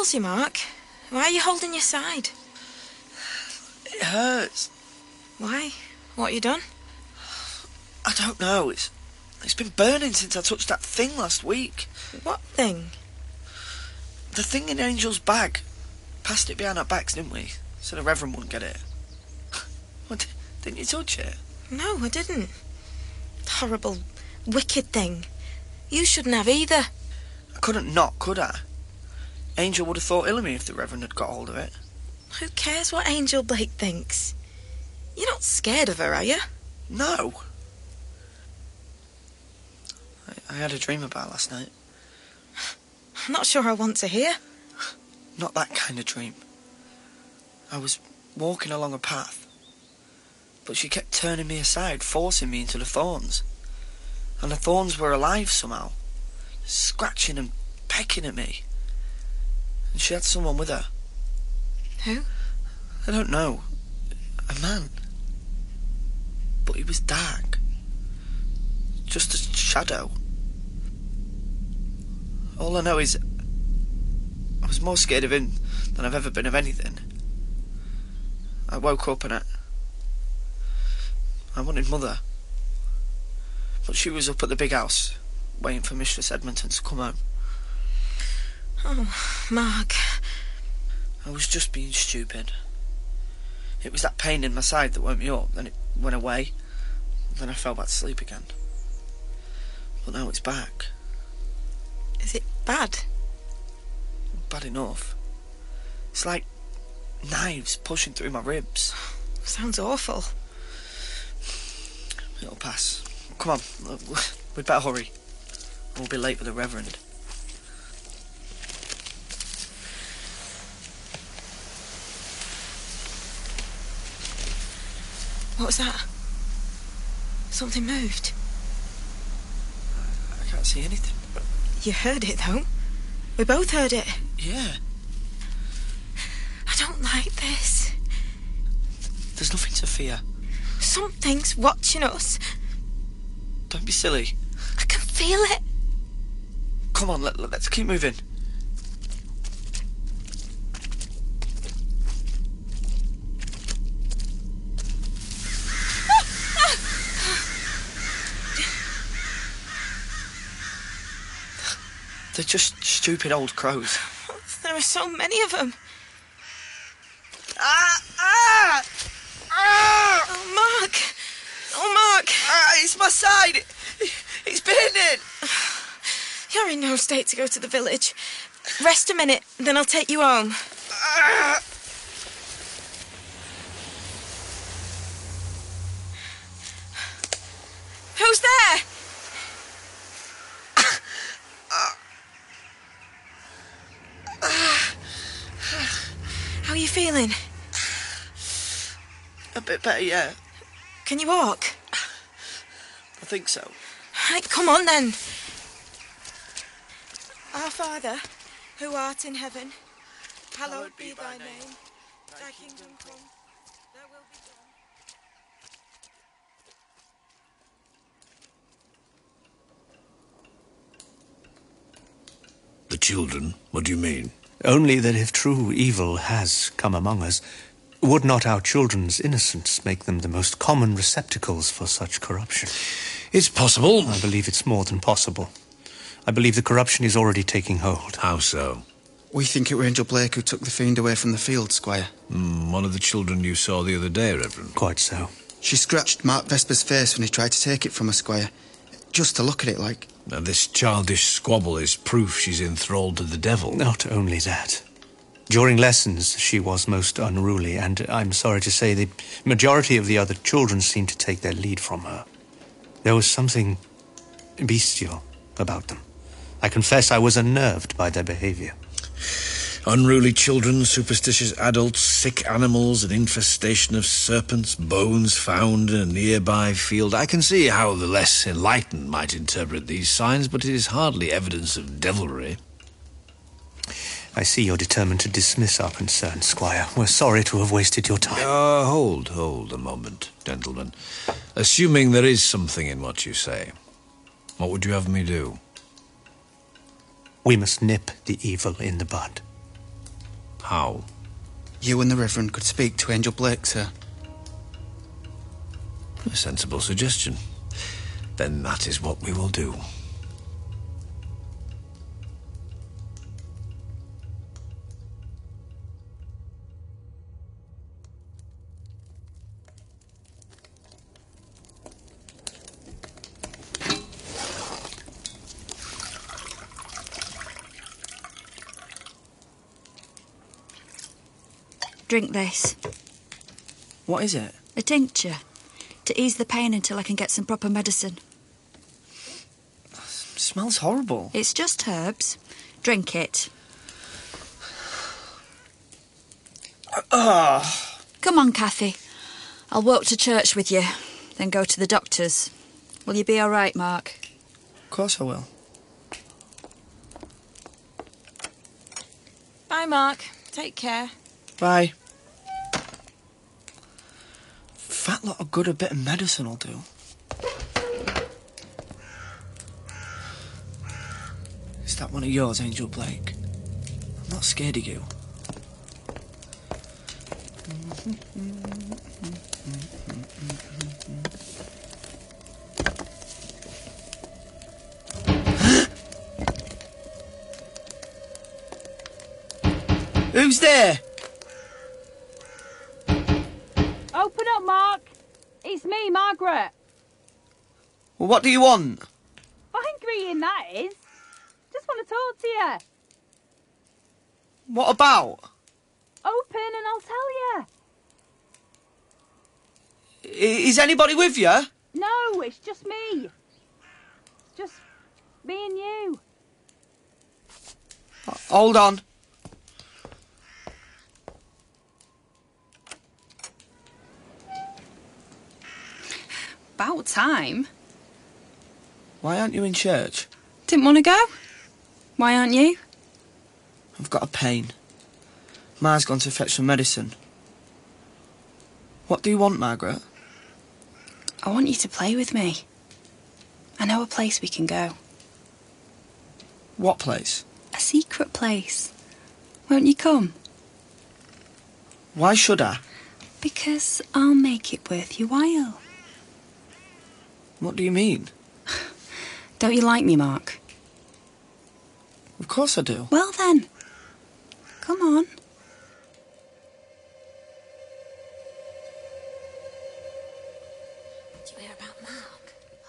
ails you, Mark? Why are you holding your side? It hurts. Why? What you done? I don't know. It's it's been burning since I touched that thing last week. What thing? The thing in Angel's bag. Passed it behind our backs, didn't we? So the Reverend wouldn't get it. What? Didn't you touch it? No, I didn't. Horrible, wicked thing. You shouldn't have either. I couldn't not, could I? Angel would have thought ill of me if the Reverend had got hold of it. Who cares what Angel Blake thinks? You're not scared of her, are you? No. I, I had a dream about her last night. I'm not sure I want to hear. Not that kind of dream. I was walking along a path, but she kept turning me aside, forcing me into the thorns. And the thorns were alive somehow, scratching and pecking at me. And she had someone with her. Who? I don't know. A man. But he was dark. Just a shadow. All I know is I was more scared of him than I've ever been of anything. I woke up and I... I wanted Mother. But she was up at the big house, waiting for Mistress Edmonton to come home. Oh, Mark. I was just being stupid. It was that pain in my side that woke me up, then it went away, then I fell back to sleep again. But now it's back. Is it bad? Bad enough. It's like knives pushing through my ribs. Sounds awful. It'll pass. Come on, we'd better hurry. We'll be late for the Reverend. What was that? Something moved. I can't see anything. You heard it, though. We both heard it. Yeah. I don't like this. There's nothing to fear. Something's watching us. Don't be silly. I can feel it. Come on, let, let's keep moving. They're just stupid old crows. There are so many of them. Ah! Ah! Ah! Oh, Mark. Oh, Mark. Ah, it's my side. It's burning. You're in no state to go to the village. Rest a minute, then I'll take you home. Ah! Who's there? How are you feeling? A bit better, yeah. Can you walk? I think so. Right, come on then. Our Father, who art in heaven, hallowed be thy name. Thy kingdom come, thy will be done. The children? What do you mean? Only that if true evil has come among us, would not our children's innocence make them the most common receptacles for such corruption? It's possible. I believe it's more than possible. I believe the corruption is already taking hold. How so? We think it were Angel Blake who took the fiend away from the field, Squire. Mm, one of the children you saw the other day, Reverend. Quite so. She scratched Mark Vesper's face when he tried to take it from her, Squire. Just to look at it like... Now, this childish squabble is proof she's enthralled to the devil. Not only that. During lessons, she was most unruly, and I'm sorry to say the majority of the other children seemed to take their lead from her. There was something bestial about them. I confess I was unnerved by their behavior. Unruly children, superstitious adults, sick animals, an infestation of serpents, bones found in a nearby field. I can see how the less enlightened might interpret these signs, but it is hardly evidence of devilry. I see you're determined to dismiss our concern, Squire. We're sorry to have wasted your time. Uh, hold, hold a moment, gentlemen. Assuming there is something in what you say, what would you have me do? We must nip the evil in the bud. How? You and the Reverend could speak to Angel Blake, sir. A sensible suggestion. Then that is what we will do. Drink this. What is it? A tincture. To ease the pain until I can get some proper medicine. It smells horrible. It's just herbs. Drink it. Ah. Come on, Kathy. I'll walk to church with you, then go to the doctor's. Will you be all right, Mark? Of course I will. Bye, Mark. Take care. Bye. Fat lot of good a bit of medicine will do. Is that one of yours, Angel Blake? I'm not scared of you. Who's there? Open up, Mark. It's me, Margaret. Well, what do you want? Fine greeting, that is. Just want to talk to you. What about? Open and I'll tell you. I- is anybody with you? No, it's just me. Just me and you. Hold on. About time. Why aren't you in church? Didn't want to go? Why aren't you? I've got a pain. Ma's gone to fetch some medicine. What do you want, Margaret? I want you to play with me. I know a place we can go. What place? A secret place. Won't you come? Why should I? Because I'll make it worth your while. What do you mean? Don't you like me, Mark? Of course I do. Well then, come on. Did you hear about Mark?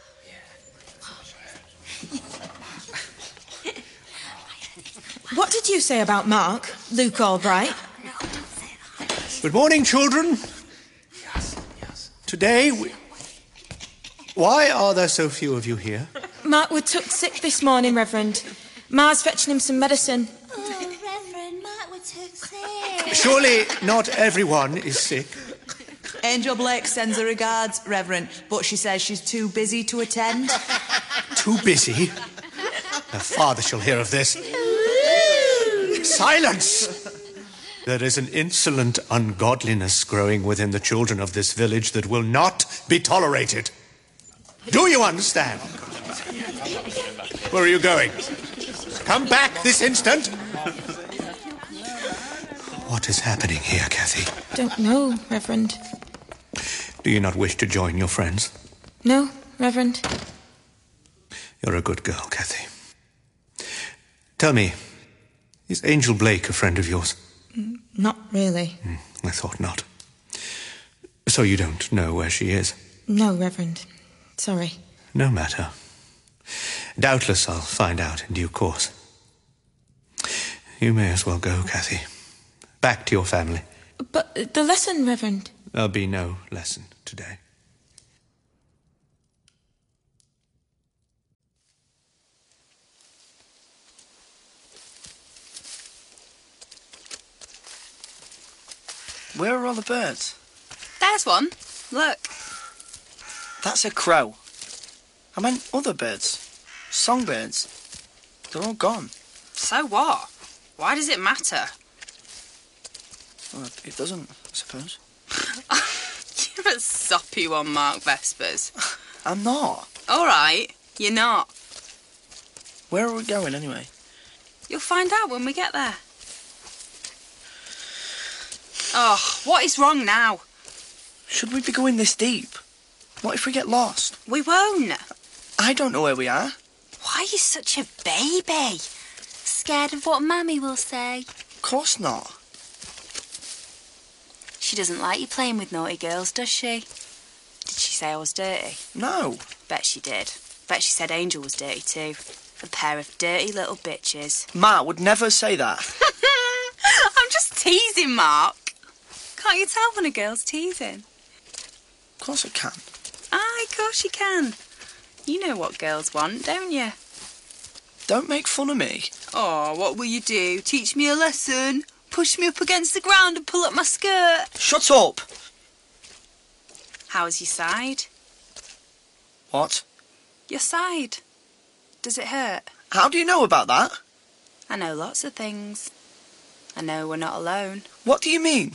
Yeah. What did you say about Mark, Luke Albright? Good morning, children. Yes, yes. Today we... Why are there so few of you here? Mark was took sick this morning, Reverend. Ma's fetching him some medicine. Oh, Reverend, Mark was took sick. Surely not everyone is sick. Angel Blake sends her regards, Reverend, but she says she's too busy to attend. Too busy? Her father shall hear of this. Silence! There is an insolent ungodliness growing within the children of this village that will not be tolerated. Do you understand? Where are you going? Come back this instant! What is happening here, Kathy? Don't know, Reverend. Do you not wish to join your friends? No, Reverend. You're a good girl, Kathy. Tell me, is Angel Blake a friend of yours? Not really. Mm, I thought not. So you don't know where she is? No, Reverend. Sorry. No matter. Doubtless I'll find out in due course. You may as well go, Kathy. Back to your family. But the lesson, Reverend. There'll be no lesson today. Where are all the birds? There's one. Look. That's a crow. I meant other birds. Songbirds. They're all gone. So what? Why does it matter? Well, it doesn't, I suppose. You're a soppy one, Mark Vespers. I'm not. All right, you're not. Where are we going, anyway? You'll find out when we get there. Oh, what is wrong now? Should we be going this deep? What if we get lost? We won't. I don't know where we are. Why are you such a baby? Scared of what Mammy will say? Of course not. She doesn't like you playing with naughty girls, does she? Did she say I was dirty? No. Bet she did. Bet she said Angel was dirty too. A pair of dirty little bitches. Ma would never say that. I'm just teasing, Mark. Can't you tell when a girl's teasing? Of course I can. Aye, of course you can. You know what girls want, don't you? Don't make fun of me. Oh, what will you do? Teach me a lesson? Push me up against the ground and pull up my skirt? Shut up! How's your side? What? Your side. Does it hurt? How do you know about that? I know lots of things. I know we're not alone. What do you mean?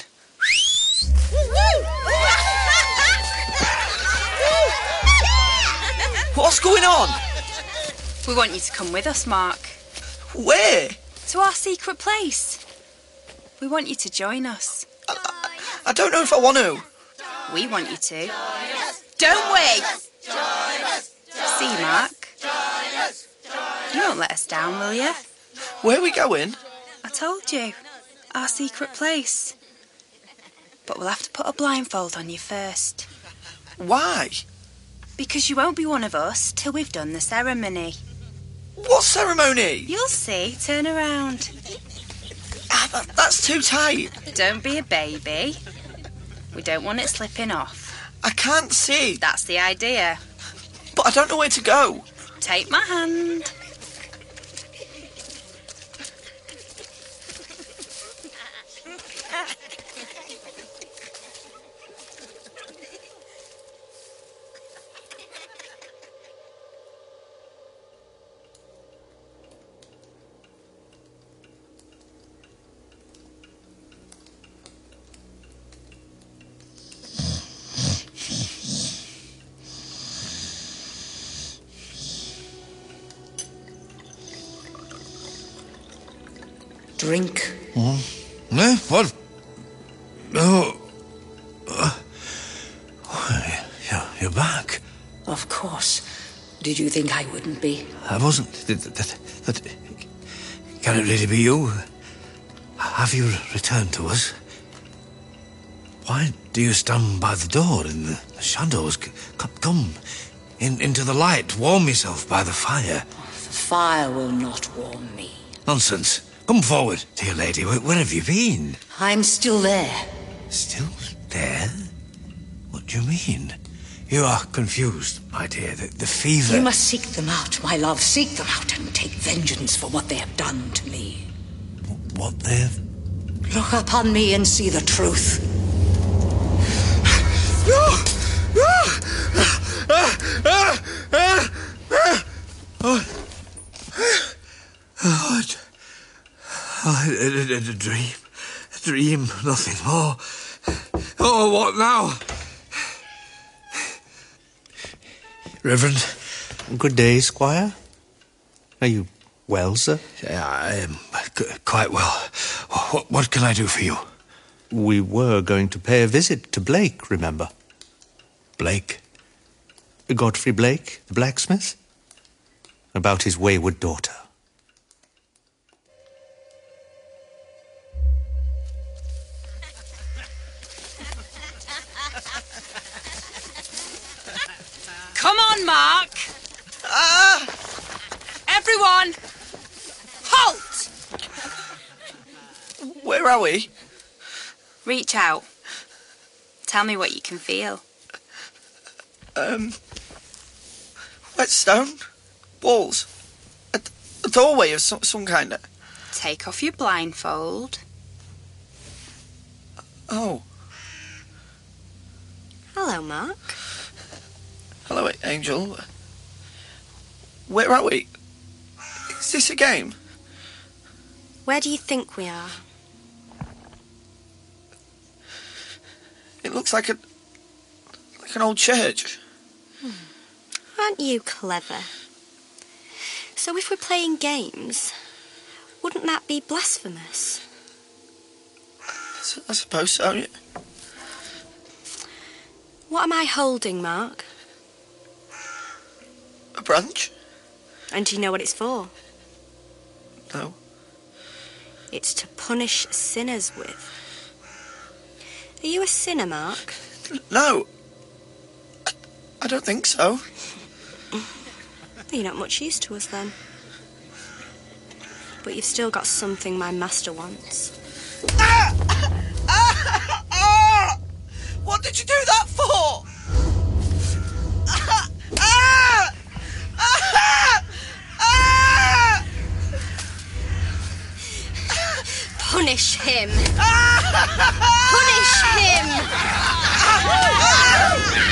What's going on? We want you to come with us, Mark. Where? To our secret place. We want you to join us. I, I don't know if I want to. We want you to. Don't we? See, Mark? You won't let us down, will you? Where are we going? I told you. Our secret place. But we'll have to put a blindfold on you first. Why? Because you won't be one of us till we've done the ceremony. What ceremony? You'll see. Turn around. Ah, that, that's too tight. Don't be a baby. We don't want it slipping off. I can't see. That's the idea. But I don't know where to go. Take my hand. Drink. Mm-hmm. Eh? What? Oh. Uh, oh, you're, you're back. Of course. Did you think I wouldn't be? I wasn't. That, that, that, can it really be you? Have you returned to us? Why do you stand by the door in the shadows? Come, come in, into the light. Warm yourself by the fire. The fire will not warm me. Nonsense. Come forward, dear lady. Where, where have you been? I'm still there. Still there? What do you mean? You are confused, my dear. The, the fever... You must seek them out, my love. Seek them out and take vengeance for what they have done to me. What they've... Look upon me and see the truth. Oh, oh, oh a, a, a dream. A dream, nothing more. Oh, what now? Reverend. Good day, Squire. Are you well, sir? Yeah, I am quite well. What, what can I do for you? We were going to pay a visit to Blake, remember? Blake? Godfrey Blake, the blacksmith? About his wayward daughter. Come on, Mark! Ah! Everyone! Halt! Where are we? Reach out. Tell me what you can feel. Um... Whetstone? Walls? A, a doorway of some, some kind of... Take off your blindfold. Oh. Hello, Mark. Hello, Angel. Where are we? Is this a game? Where do you think we are? It looks like a... like an old church. Hmm. Aren't you clever? So if we're playing games, wouldn't that be blasphemous? I suppose so, yeah. What am I holding, Mark? A branch? And do you know what it's for? No. It's to punish sinners with. Are you a sinner, Mark? No. I, I don't think so. You're not much use to us, then. But you've still got something my master wants. Ah! Ah! Ah! What did you do that for? Ah! Ah! Ah! Ah! Punish him! Ah! Punish him! Ah!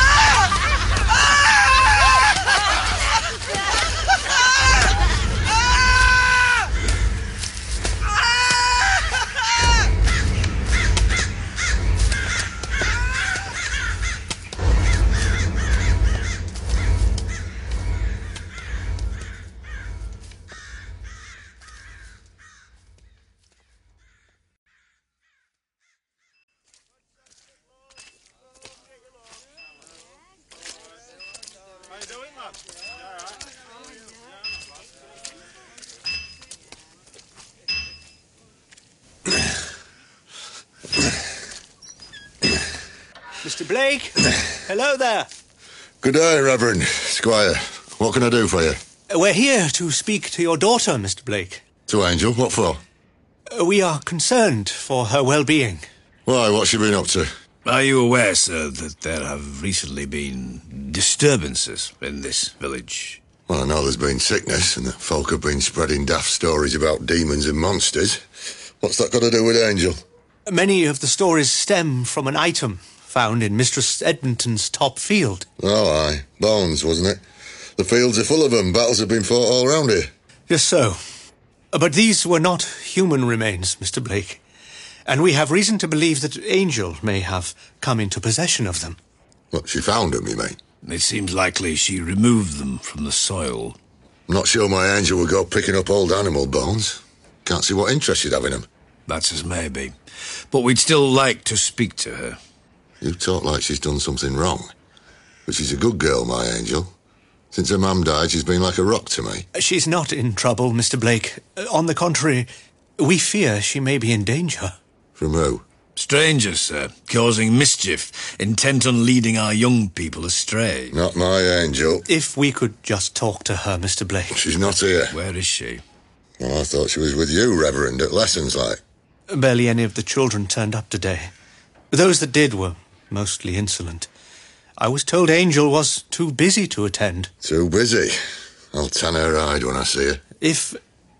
Mister Blake? Hello there. Good day, Reverend. Squire. What can I do for you? Uh, We're here to speak to your daughter, Mister Blake. To Angel? What for? Uh, We are concerned for her well-being. Why, what's she been up to? Are you aware, sir, that there have recently been disturbances in this village? Well, I know there's been sickness and that folk have been spreading daft stories about demons and monsters. What's that got to do with Angel? Many of the stories stem from an item found in Mistress Edmonton's top field. Oh, aye. Bones, wasn't it? The fields are full of them. Battles have been fought all round here. Just so. Uh, But these were not human remains, Mister Blake. And we have reason to believe that Angel may have come into possession of them. What, she found them, you mean? It seems likely she removed them from the soil. I'm not sure my Angel would go picking up old animal bones. Can't see what interest she'd have in them. That's as may be. But we'd still like to speak to her. You talk like she's done something wrong. But she's a good girl, my Angel. Since her mum died, she's been like a rock to me. She's not in trouble, Mister Blake. Uh, On the contrary, we fear she may be in danger. From who? Strangers, sir, causing mischief, intent on leading our young people astray. Not my Angel. If we could just talk to her, Mister Blake. She's not here. Where is she? Oh, I thought she was with you, Reverend, at lessons, like. Barely any of the children turned up today. Those that did were mostly insolent. I was told Angel was too busy to attend. Too busy? I'll tan her hide when I see her. If,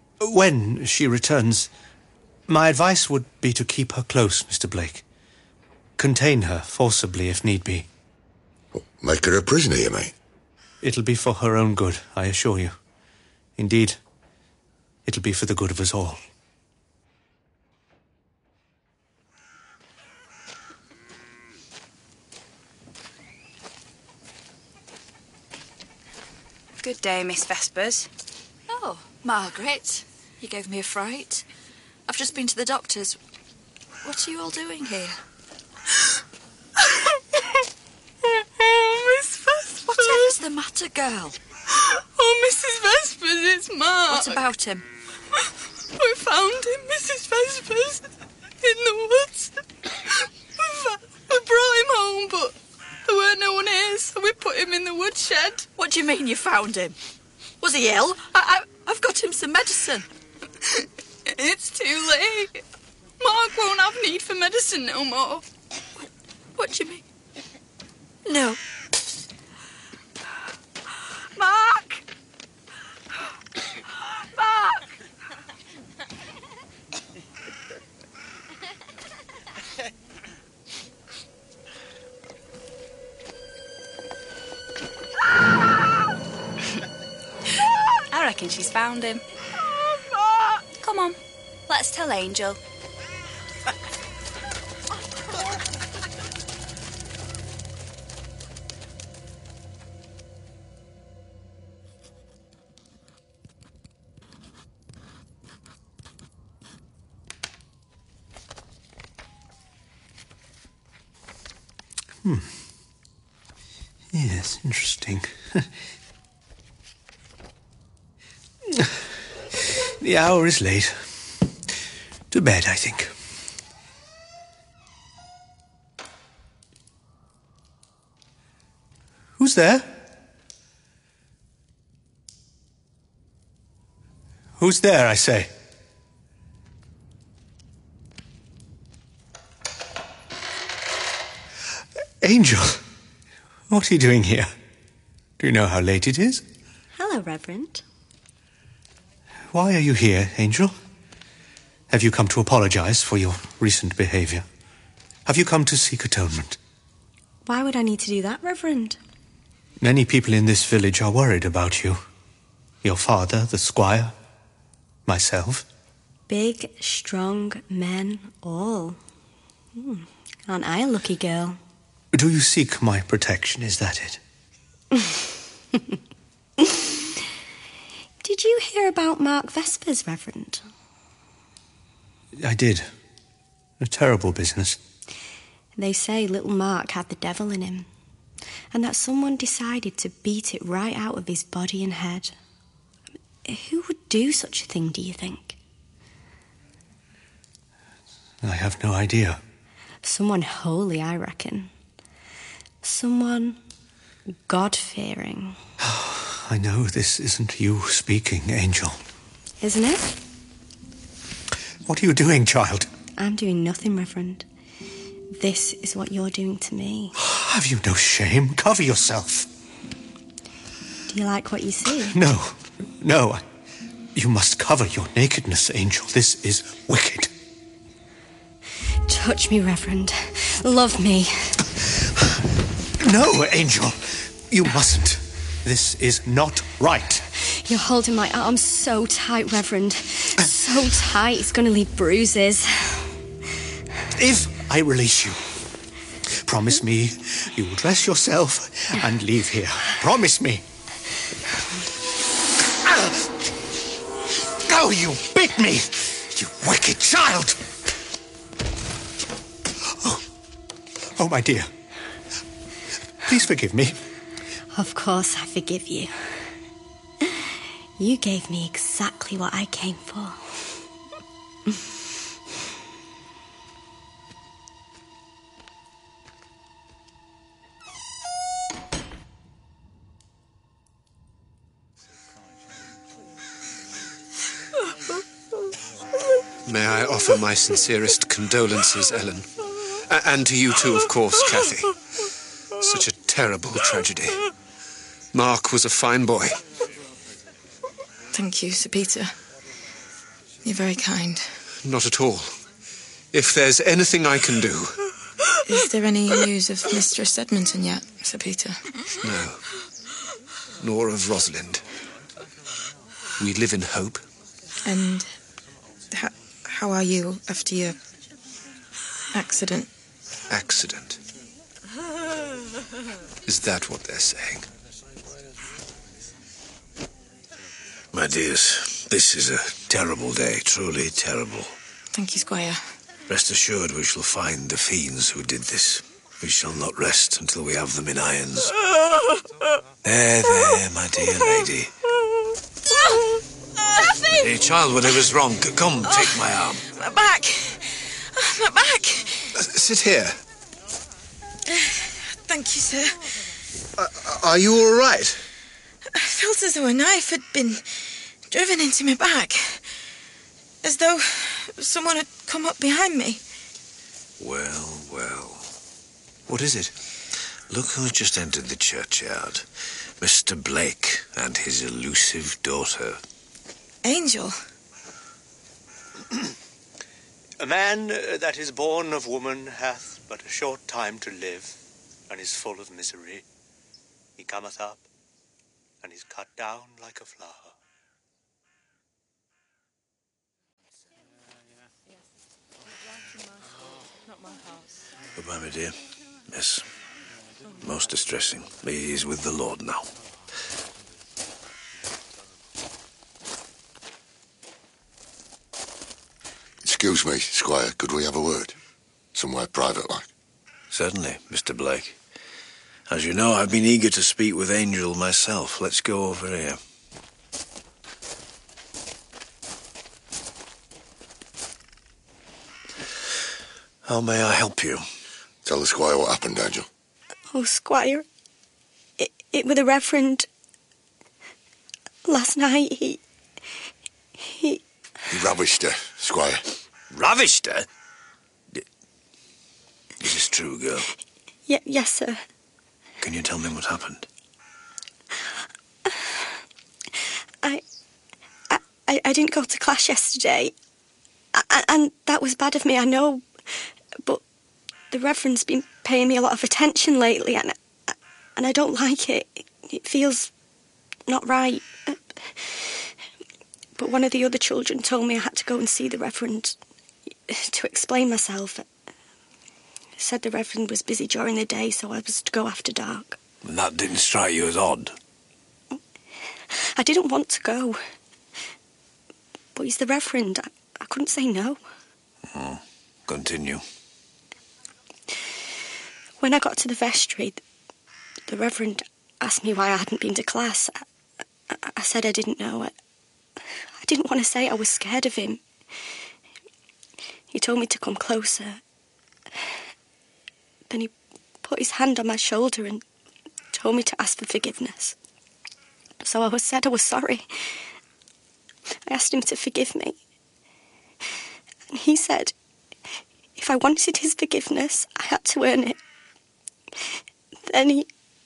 when she returns, my advice would be to keep her close, Mister Blake. Contain her forcibly if need be. Make her a prisoner, you mean? It'll be for her own good, I assure you. Indeed, it'll be for the good of us all. Good day, Miss Vespers. Oh, Margaret, you gave me a fright. I've just been to the doctor's. What are you all doing here? Oh, Miss Vespers. Whatever's the matter, girl? Oh, Missus Vespers, it's Mark. What about him? We found him, Missus Vespers, in the woods. We, fa- we brought him home, but there weren't no one here, so we put him in the woodshed. What do you mean you found him? Was he ill? I, I, I've got him some medicine. It's too late. Mark won't have need for medicine no more. What do you mean? No. Mark! Mark! I reckon she's found him. Come on, let's tell Angel. Hmm. Yes, interesting. The hour is late. To bed, I think. Who's there? Who's there, I say? Angel, what are you doing here? Do you know how late it is? Hello, Reverend. Why are you here, Angel? Have you come to apologize for your recent behavior? Have you come to seek atonement? Why would I need to do that, Reverend? Many people in this village are worried about you. Your father, the squire, myself. Big, strong men, all. Hmm. Aren't I a lucky girl? Do you seek my protection, is that it? Did you hear about Mark Vespers, Reverend? I did. A terrible business. They say little Mark had the devil in him, and that someone decided to beat it right out of his body and head. Who would do such a thing, do you think? I have no idea. Someone holy, I reckon. Someone God-fearing. I know this isn't you speaking, Angel. Isn't it? What are you doing, child? I'm doing nothing, Reverend. This is what you're doing to me. Have you no shame? Cover yourself. Do you like what you see? No, no. You must cover your nakedness, Angel. This is wicked. Touch me, Reverend. Love me. No, Angel. You mustn't. This is not right. You're holding my arm so tight, Reverend. So tight, it's going to leave bruises. If I release you, promise me you will dress yourself and leave here. Promise me. Oh, you bit me, you wicked child. Oh, oh, my dear. Please forgive me. Of course I forgive you. You gave me exactly what I came for. May I offer my sincerest condolences, Ellen. A- and to you too, of course, Kathy. Such a terrible tragedy. Mark was a fine boy. Thank you, Sir Peter. You're very kind. Not at all. If there's anything I can do... Is there any news of Mistress Edmonton yet, Sir Peter? No. Nor of Rosalind. We live in hope. And how, how are you after your accident? Accident? Is that what they're saying? My dears, this is a terrible day, truly terrible. Thank you, Squire. Rest assured we shall find the fiends who did this. We shall not rest until we have them in irons. There, there, my dear lady. Nothing! Dear child, whatever is wrong, come, take my arm. My back! My back! Uh, sit here. Thank you, sir. Uh, are you all right? I felt as though a knife had been driven into my back. As though someone had come up behind me. Well, well. What is it? Look who's just entered the churchyard. Mister Blake and his elusive daughter. Angel? A man uh, that is born of woman hath but a short time to live, and is full of misery. He cometh up, and is cut down like a flower. Goodbye, my dear. Yes. Most distressing. He is with the Lord now. Excuse me, Squire, could we have a word? Somewhere private like. Certainly, Mister Blake. As you know, I've been eager to speak with Angel myself. Let's go over here. How may I help you? Tell the Squire what happened, Angel. Oh, Squire, it, it were the Reverend. Last night, he... he... He ravished her, Squire. Ravished her? Is this true, girl? Y yes, sir. Can you tell me what happened? I, I, I didn't go to class yesterday, I, and that was bad of me, I know, but the Reverend's been paying me a lot of attention lately, and, and I don't like it. It feels not right. But one of the other children told me I had to go and see the Reverend to explain myself. Said the Reverend was busy during the day, so I was to go after dark. And that didn't strike you as odd? I didn't want to go. But he's the Reverend. I, I couldn't say no. Oh, continue. When I got to the vestry, the Reverend asked me why I hadn't been to class. I, I, I said I didn't know. I, I didn't want to say I was scared of him. He told me to come closer. Then he put his hand on my shoulder and told me to ask for forgiveness. So I was said I was sorry. I asked him to forgive me. And he said if I wanted his forgiveness, I had to earn it. Then he...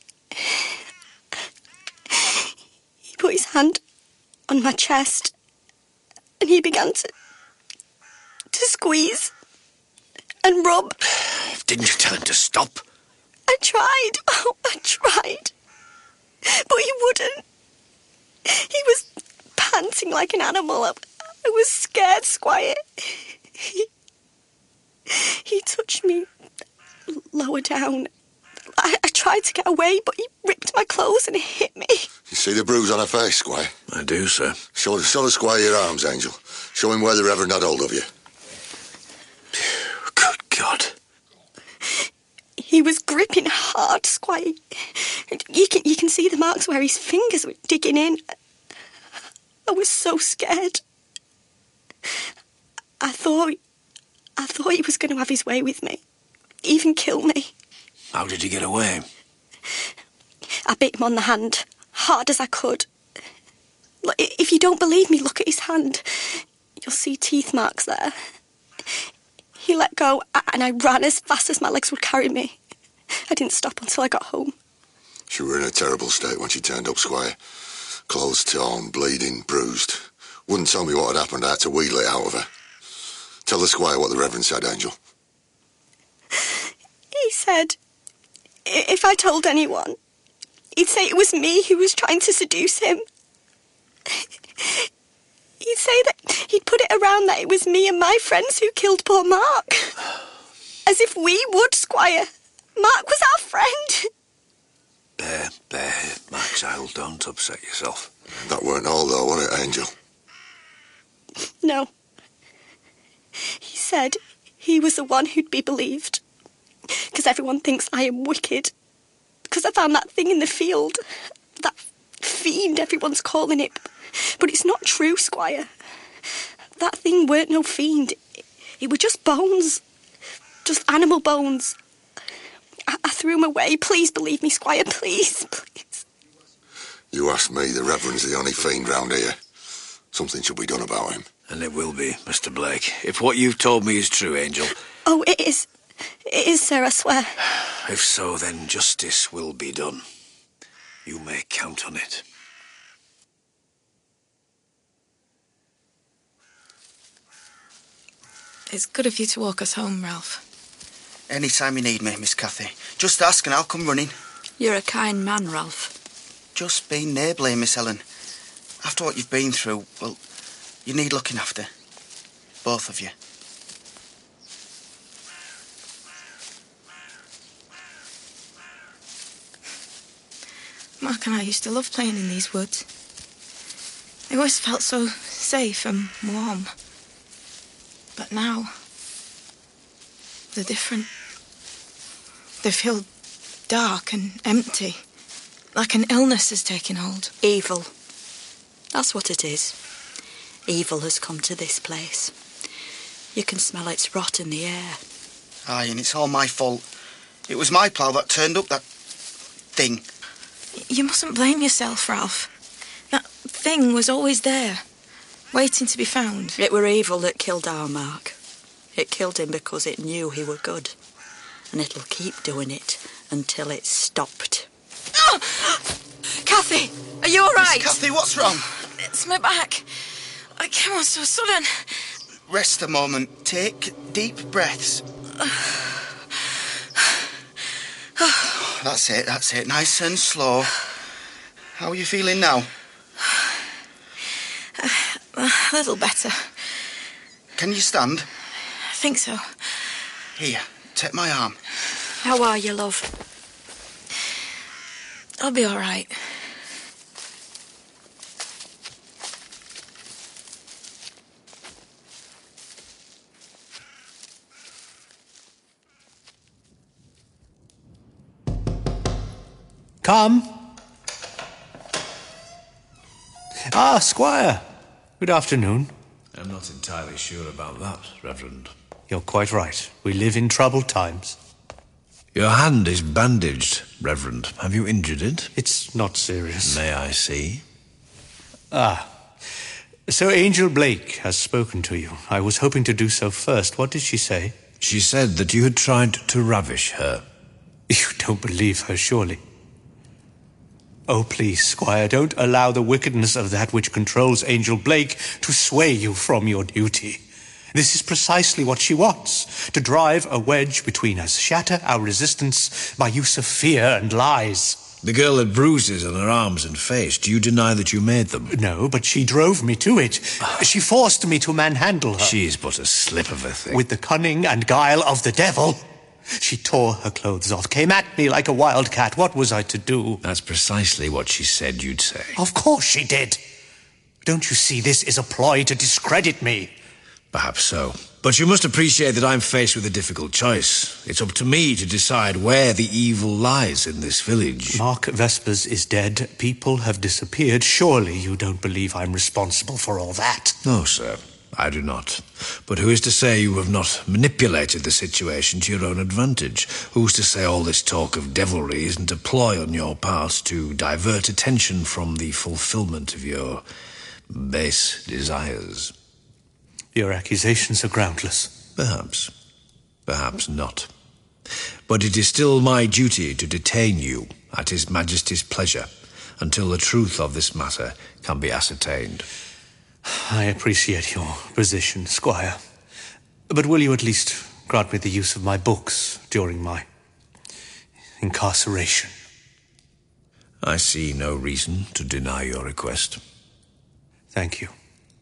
he put his hand on my chest and he began to... to squeeze and rub. Didn't you tell him to stop? I tried. Oh, I tried. But he wouldn't. He was panting like an animal. I, I was scared, Squire. He, he touched me lower down. I, I tried to get away, but he ripped my clothes and hit me. You see the bruise on her face, Squire? I do, sir. Show, show the Squire your arms, Angel. Show him where the Reverend had hold of you. Good God. He was gripping hard, Squire. You can, you can see the marks where his fingers were digging in. I was so scared. I thought... I thought he was going to have his way with me. Even kill me. How did he get away? I bit him on the hand, hard as I could. Look, if you don't believe me, look at his hand. You'll see teeth marks there. He let go, and I ran as fast as my legs would carry me. I didn't stop until I got home. She were in a terrible state when she turned up, Squire. Clothes torn, bleeding, bruised. Wouldn't tell me what had happened. I had to wheedle it out of her. Tell the Squire what the Reverend said, Angel. He said if I told anyone, he'd say it was me who was trying to seduce him. He'd say that he'd put it around that it was me and my friends who killed poor Mark. As if we would, Squire. Mark was our friend. Bear, bear, my child, don't upset yourself. That weren't all, though, was it, Angel? No. He said he was the one who'd be believed. Because everyone thinks I am wicked. Because I found that thing in the field. That fiend everyone's calling it. But it's not true, Squire. That thing weren't no fiend. It, it were just bones. Just animal bones. I, I threw them away. Please believe me, Squire, please, please. You asked me, the Reverend's the only fiend round here. Something should be done about him. And it will be, Mister Blake. If what you've told me is true, Angel. Oh, it is. It is, sir, I swear. If so, then justice will be done. You may count on it. It's good of you to walk us home, Ralph. Any time you need me, Miss Cathy. Just ask and I'll come running. You're a kind man, Ralph. Just being neighbourly, Miss Ellen. After what you've been through, well, you need looking after. Both of you. Mark and I used to love playing in these woods. They always felt so safe and warm. But now, they're different. They feel dark and empty, like an illness has taken hold. Evil. That's what it is. Evil has come to this place. You can smell its rot in the air. Aye, and it's all my fault. It was my plough that turned up that thing. You mustn't blame yourself, Ralph. That thing was always there, waiting to be found. It were evil that killed our Mark. It killed him because it knew he were good. And it'll keep doing it until it's stopped. Oh! Kathy, are you all right? Miss Kathy, what's wrong? It's my back. It came on so sudden. Rest a moment. Take deep breaths. That's it, that's it. Nice and slow. How are you feeling now? A little better. Can you stand? I think so. Here, take my arm. How are you, love? I'll be all right. Come. Ah, Squire. Good afternoon. I'm not entirely sure about that, Reverend. You're quite right. We live in troubled times. Your hand is bandaged, Reverend. Have you injured it? It's not serious. May I see? Ah. Sir Angel Blake has spoken to you. I was hoping to do so first. What did she say? She said that you had tried to ravish her. You don't believe her, surely? Oh, please, Squire, don't allow the wickedness of that which controls Angel Blake to sway you from your duty. This is precisely what she wants, to drive a wedge between us, shatter our resistance by use of fear and lies. The girl had bruises on her arms and face. Do you deny that you made them? No, but she drove me to it. She forced me to manhandle her. She's but a slip of a thing. With the cunning and guile of the devil. She tore her clothes off, came at me like a wildcat. What was I to do? That's precisely what she said you'd say. Of course she did. Don't you see this is a ploy to discredit me? Perhaps so. But you must appreciate that I'm faced with a difficult choice. It's up to me to decide where the evil lies in this village. Mark Vespers is dead. People have disappeared. Surely you don't believe I'm responsible for all that? No, sir. I do not. But who is to say you have not manipulated the situation to your own advantage? Who's to say all this talk of devilry isn't a ploy on your part to divert attention from the fulfillment of your base desires? Your accusations are groundless. Perhaps. Perhaps not. But it is still my duty to detain you at His Majesty's pleasure until the truth of this matter can be ascertained. I appreciate your position, Squire. But will you at least grant me the use of my books during my incarceration? I see no reason to deny your request. Thank you.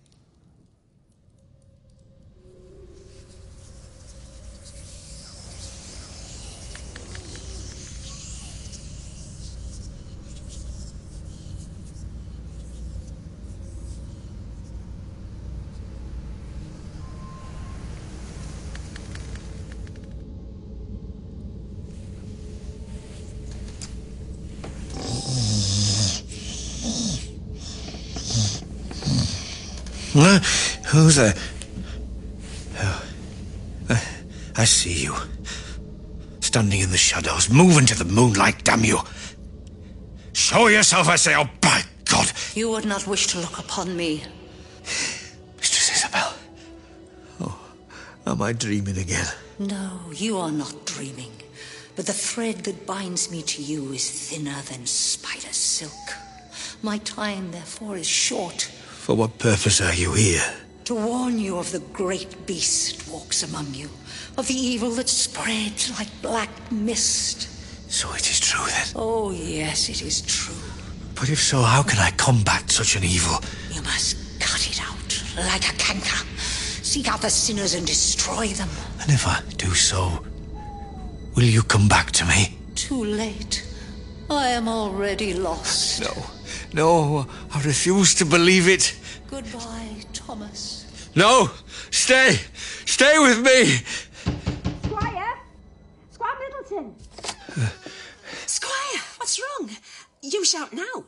Uh, who's there? Oh, uh, I see you. Standing in the shadows, moving to the moonlight, damn you. Show yourself, I say, oh, by God. You would not wish to look upon me. Mistress Isabel. Oh, am I dreaming again? No, you are not dreaming. But the thread that binds me to you is thinner than spider silk. My time, therefore, is short. For what purpose are you here? To warn you of the great beast walks among you, of the evil that spreads like black mist. So it is true, then? Oh, yes, it is true. But if so, how can I combat such an evil? You must cut it out, like a canker. Seek out the sinners and destroy them. And if I do so, will you come back to me? Too late. I am already lost. No. No, I refuse to believe it. Goodbye, Thomas. No! Stay! Stay with me! Squire! Squire Middleton! Squire, what's wrong? You shouting out.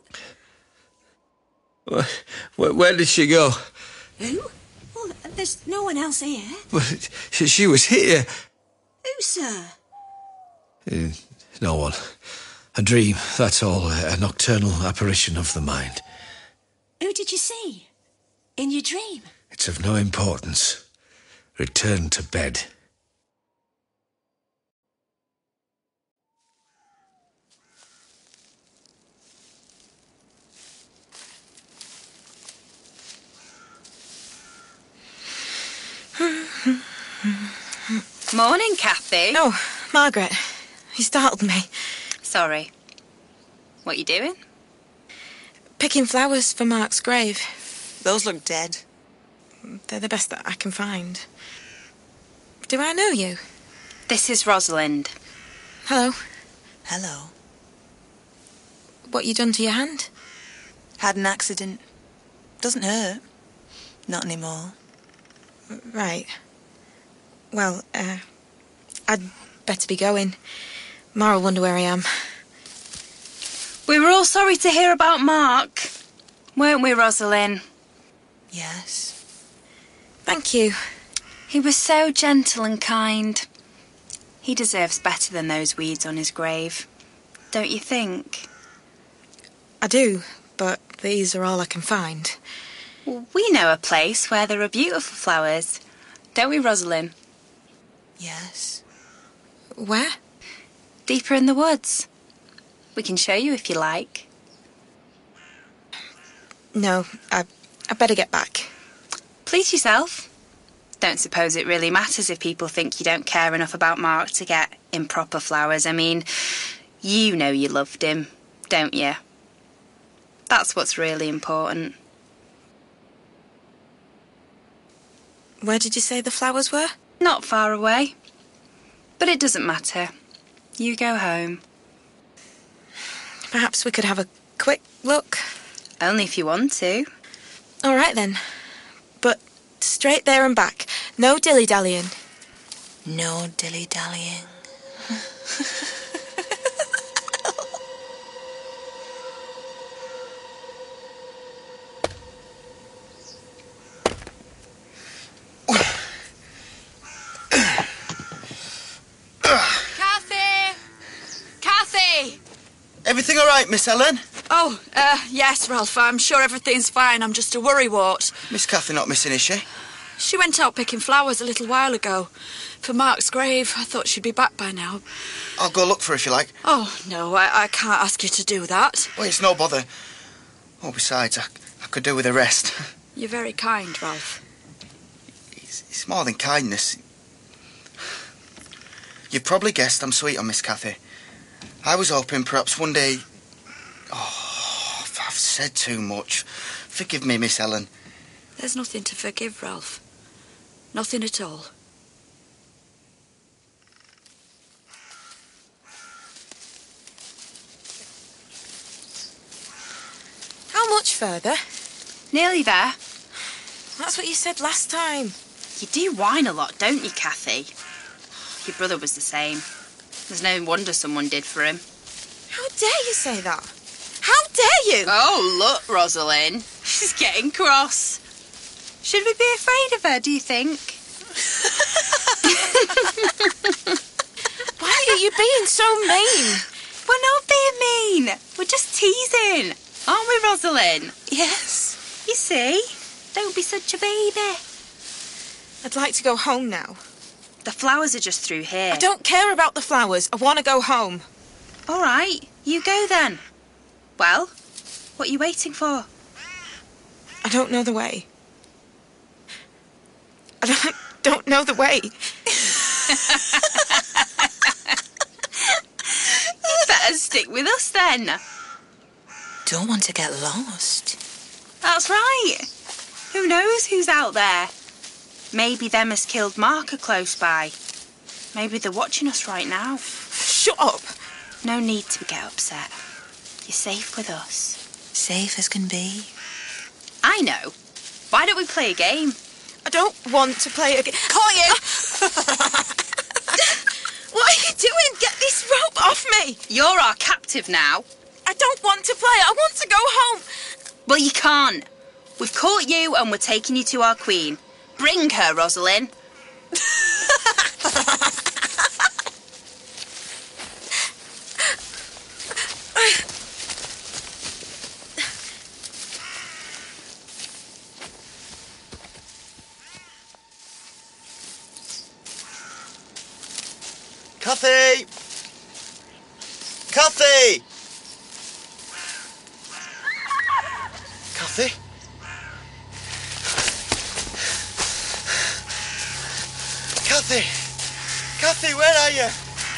Where, where did she go? Who? Well, there's no one else here. But she, she was here. Who, sir? Uh, no one. A dream, that's all. A nocturnal apparition of the mind. Who did you see? In your dream? It's of no importance. Return to bed. Morning, Kathy. Oh, Margaret. You startled me. Sorry. What you doing? Picking flowers for Mark's grave. Those look dead. They're the best that I can find. Do I know you? This is Rosalind. Hello. Hello. What you done to your hand? Had an accident. Doesn't hurt. Not anymore. Right. Well, uh, I'd better be going. Mar'll wonder where I am. We were all sorry to hear about Mark, weren't we, Rosalind? Yes. Thank you. He was so gentle and kind. He deserves better than those weeds on his grave. Don't you think? I do, but these are all I can find. Well, we know a place where there are beautiful flowers. Don't we, Rosalind? Yes. Where? Deeper in the woods. We can show you if you like. No, I, I better get back. Please yourself. Don't suppose it really matters if people think you don't care enough about Mark to get improper flowers. I mean, you know you loved him, don't you? That's what's really important. Where did you say the flowers were? Not far away. But it doesn't matter. You go home. Perhaps we could have a quick look. Only if you want to. All right, then. But straight there and back. No dilly-dallying. No dilly-dallying. Kathy! Kathy! Everything all right, Miss Ellen? Oh, uh, yes, Ralph, I'm sure everything's fine. I'm just a worrywart. Miss Kathy not missing, is she? She went out picking flowers a little while ago. For Mark's grave. I thought she'd be back by now. I'll go look for her if you like. Oh, no, I, I can't ask you to do that. Well, it's no bother. Oh, besides, I, I could do with a rest. You're very kind, Ralph. It's, it's more than kindness. You've probably guessed I'm sweet on Miss Kathy. I was hoping perhaps one day... Oh, I've said too much. Forgive me, Miss Ellen. There's nothing to forgive, Ralph. Nothing at all. How much further? Nearly there. That's what you said last time. You do whine a lot, don't you, Kathy? Your brother was the same. There's no wonder someone did for him. How dare you say that? How dare you? Oh, look, Rosalind. She's getting cross. Should we be afraid of her, do you think? Why are you being so mean? We're not being mean. We're just teasing. Aren't we, Rosalind? Yes. You see? Don't be such a baby. I'd like to go home now. The flowers are just through here. I don't care about the flowers. I want to go home. All right, you go then. Well, what are you waiting for? I don't know the way. I don't, don't know the way. You better stick with us then. Don't want to get lost. That's right. Who knows who's out there? Maybe them has killed Mark are close by. Maybe they're watching us right now. Shut up. No need to get upset. You're safe with us. Safe as can be. I know. Why don't we play a game? I don't want to play a game. Caught you! What are you doing? Get this this rope off me! You're our captive now. I don't want to play. I want to go home. Well, you can't. We've caught you and we're taking you to our queen. Bring her, Rosalind. Cathy! Cathy! Cathy? Cathy! Cathy, where are you?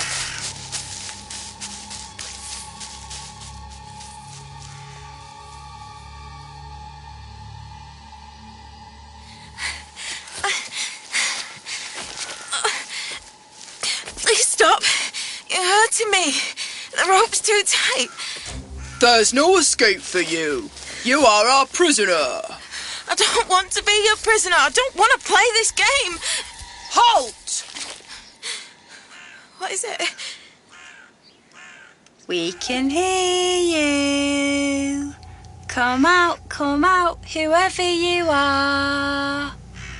Please stop. You're hurting me. The rope's too tight. There's no escape for you. You are our prisoner. I don't want to be your prisoner. I don't want to play this game. Halt! What is it? We can hear you. Come out, come out, whoever you are.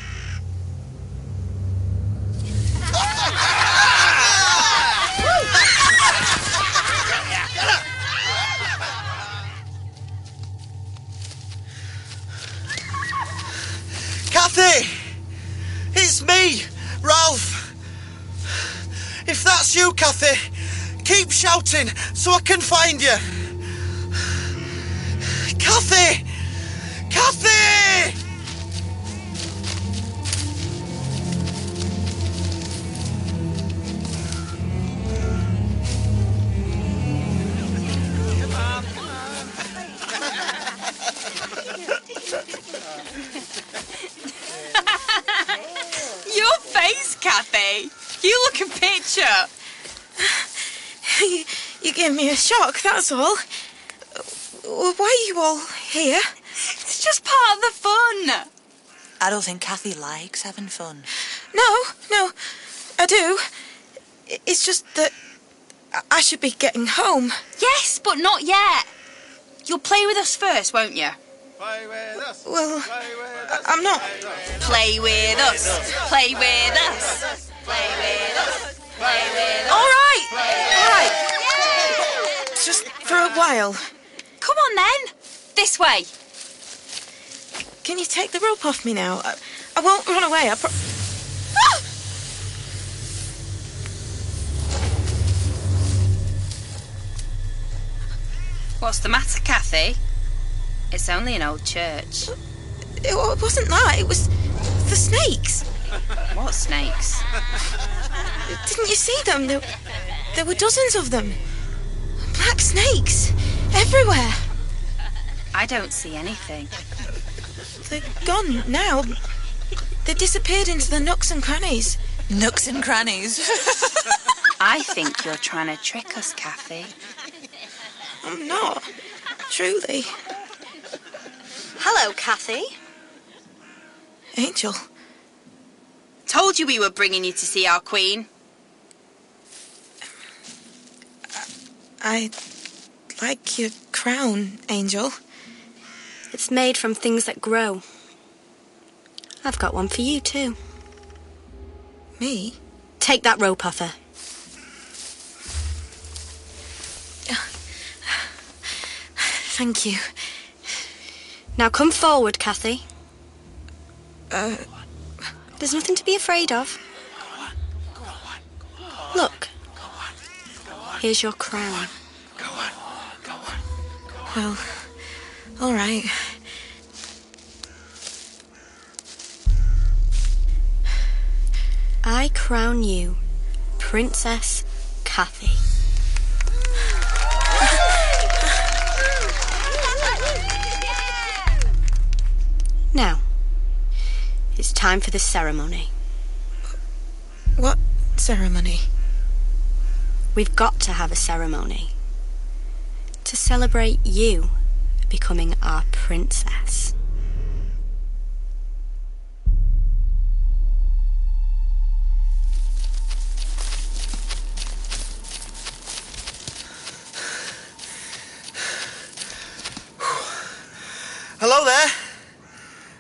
Cathy! It's me, Ralph. If that's you, Cathy, keep shouting so I can find you. Cathy! Cathy! Your face, Cathy. You look a picture. You, you gave me a shock, that's all. Why are you all here? It's just part of the fun. I don't think Cathy likes having fun. No, no, I do. It's just that I should be getting home. Yes, but not yet. You'll play with us first, won't you? Play with us. Well, Play with I- I'm not. Play with us. Play with us. Play with us. Play with us. All right, all right. Just for a while. Come on then. This way. Can you take the rope off me now? I, I won't run away. I pro- ah! What's the matter, Cathy? It's only an old church. It wa- wasn't that. It was the snakes. What snakes? Didn't you see them? There, there were dozens of them. Black snakes. Everywhere. I don't see anything. They're gone now. They disappeared into the nooks and crannies. Nooks and crannies. I think you're trying to trick us, Cathy. I'm not. Truly. Hello, Cathy. Angel. Told you we were bringing you to see our queen. I like your crown, Angel. It's made from things that grow. I've got one for you, too. Me? Take that rope off her. Thank you. Now come forward, Cathy. Uh... There's nothing to be afraid of. Look. Here's your crown. Well, all right. I crown you Princess Cathy. Now, it's time for the ceremony. What ceremony? We've got to have a ceremony to celebrate you becoming our princess.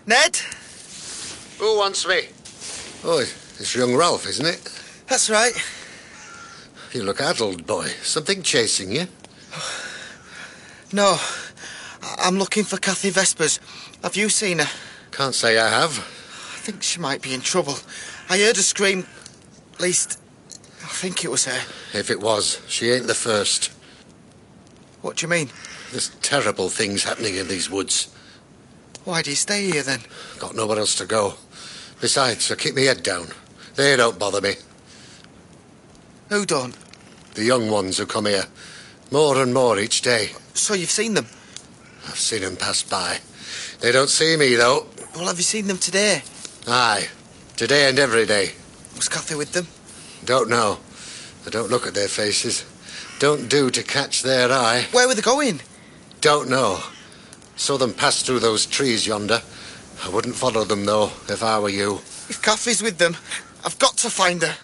Ned? Who wants me? Oh, it's young Ralph, isn't it? That's right. You look addled, boy. Something chasing you? No. I- I'm looking for Kathy Vespers. Have you seen her? Can't say I have. I think she might be in trouble. I heard her scream. At least, I think it was her. If it was, she ain't the first. What do you mean? There's terrible things happening in these woods. Why do you stay here, then? Got nowhere else to go. Besides, I keep my head down. They don't bother me. Who don't? The young ones who come here. More and more each day. So you've seen them? I've seen them pass by. They don't see me, though. Well, have you seen them today? Aye. Today and every day. Was Kathy with them? Don't know. I don't look at their faces. Don't do to catch their eye. Where were they going? Don't know. Saw them pass through those trees yonder. I wouldn't follow them, though, if I were you. If Kathy's with them, I've got to find her.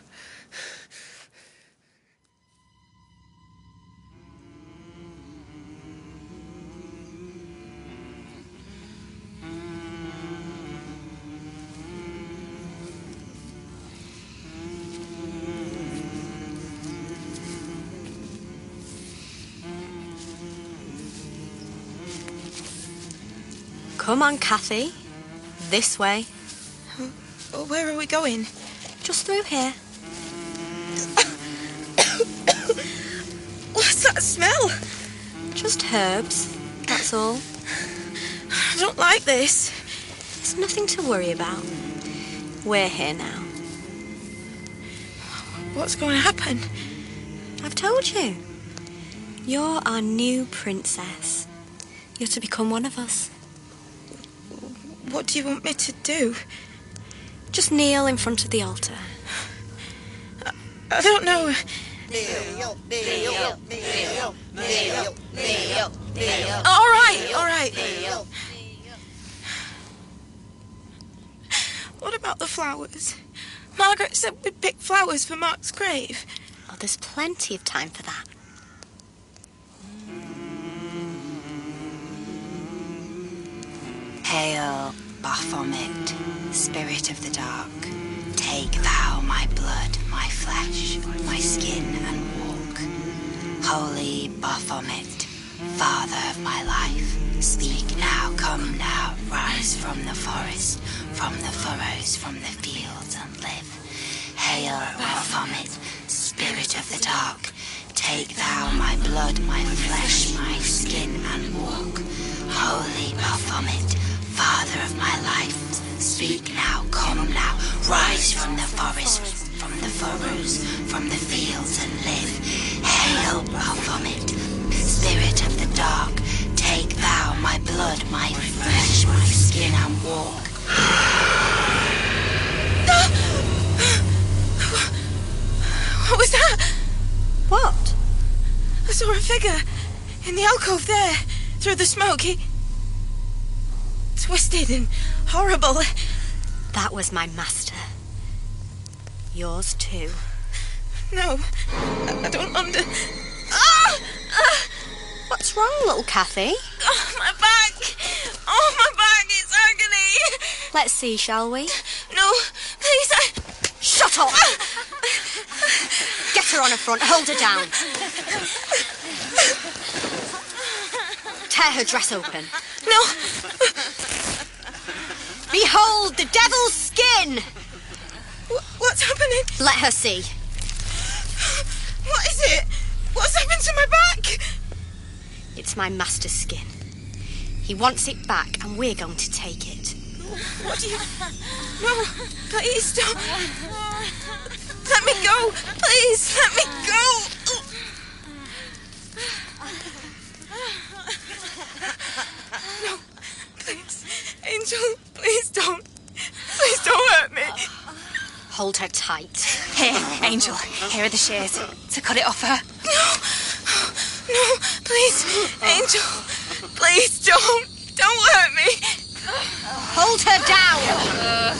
Come on, Kathy. This way. Well, where are we going? Just through here. What's that smell? Just herbs, that's all. I don't like this. It's nothing to worry about. We're here now. What's going to happen? I've told you. You're our new princess. You're to become one of us. What do you want me to do? Just kneel in front of the altar. I, I don't know. Kneel, kneel, kneel, kneel, kneel, kneel. All right, all right. Kneel. What about the flowers? Margaret said we'd pick flowers for Mark's grave. Oh, there's plenty of time for that. Hail, Baphomet, spirit of the dark. Take thou my blood, my flesh, my skin, and walk. Holy Baphomet, father of my life, speak now, come now, rise from the forest, from the furrows, from the fields, and live. Hail, Baphomet, spirit of the dark. Take thou my blood, my flesh, my skin, and walk. Holy Baphomet, father of my life, speak now, come now, rise from the forest, from the furrows, from the fields, and live. Hail, Baphomet, spirit of the dark, take thou my blood, my flesh, my skin, and walk. What was that? What? I saw a figure in the alcove there, through the smoke. He... twisted and horrible. That was my master. Yours too. No, I, I don't under... Ah! Ah! What's wrong, little Kathy? Oh, my back! Oh, my back, it's agony! Let's see, shall we? No, please, I... Shut up! Get her on her front, hold her down. Tear her dress open. No! Behold the devil's skin! Wh- what's happening? Let her see. What is it? What's happened to my back? It's my master's skin. He wants it back, and we're going to take it. What do you... No, please don't... Let me go! Please, let me go! No, please. Angel, please don't. Please don't hurt me. Hold her tight. Here, Angel, here are the shears to cut it off her. No, no, please, Angel, please don't. Don't hurt me. Hold her down.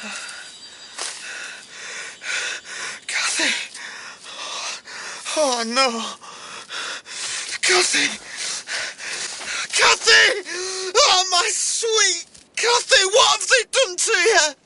Cathy! Oh, no! Cathy! Cathy! Oh, my sweet Cathy! What have they done to you?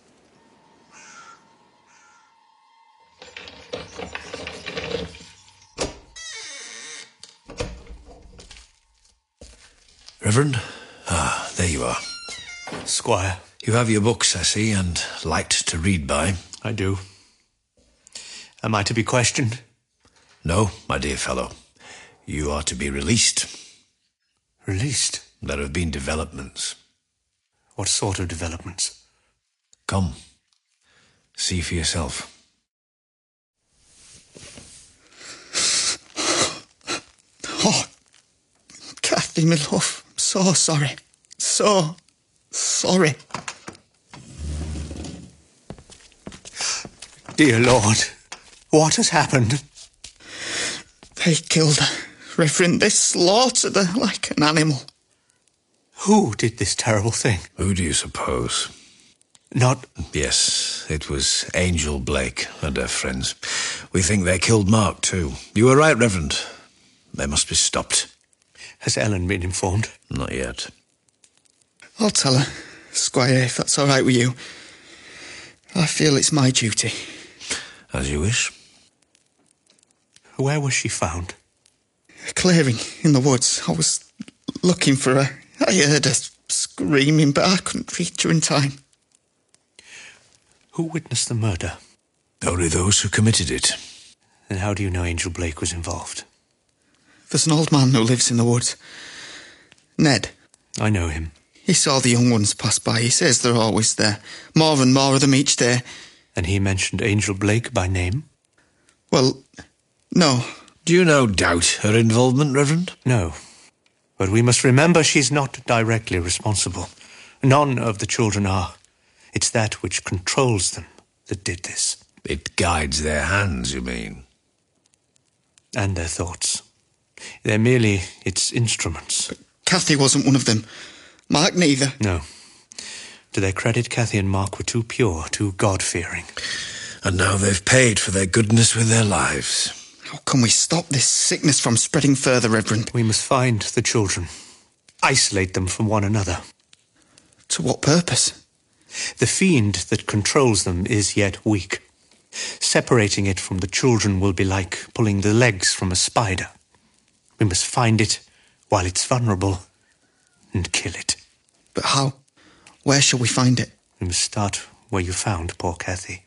Reverend? Ah, there you are. Squire. You have your books, I see, and light to read by. I do. Am I to be questioned? No, my dear fellow. You are to be released. Released? There have been developments. What sort of developments? Come. See for yourself. Oh, Cathy, my love, I'm so sorry. So sorry. Dear Lord, what has happened? They killed her, Reverend. They slaughtered her like an animal. Who did this terrible thing? Who do you suppose? Not... Yes, it was Angel Blake and her friends. We think they killed Mark, too. You were right, Reverend. They must be stopped. Has Ellen been informed? Not yet. I'll tell her, Squire, if that's all right with you. I feel it's my duty. As you wish. Where was she found? A clearing in the woods. I was looking for her. I heard her screaming, but I couldn't reach her in time. Who witnessed the murder? Only those who committed it. Then how do you know Angel Blake was involved? There's an old man who lives in the woods. Ned. I know him. He saw the young ones pass by. He says they're always there. More and more of them each day. And he mentioned Angel Blake by name? Well, no. Do you no doubt her involvement, Reverend? No. But we must remember she's not directly responsible. None of the children are. It's that which controls them that did this. It guides their hands, you mean? And their thoughts. They're merely its instruments. But Cathy wasn't one of them. Mark neither. No. To their credit, Cathy and Mark were too pure, too God-fearing. And now they've paid for their goodness with their lives. How can we stop this sickness from spreading further, Reverend? We must find the children. Isolate them from one another. To what purpose? The fiend that controls them is yet weak. Separating it from the children will be like pulling the legs from a spider. We must find it while it's vulnerable and kill it. But how? Where shall we find it? We must start where you found poor Cathy.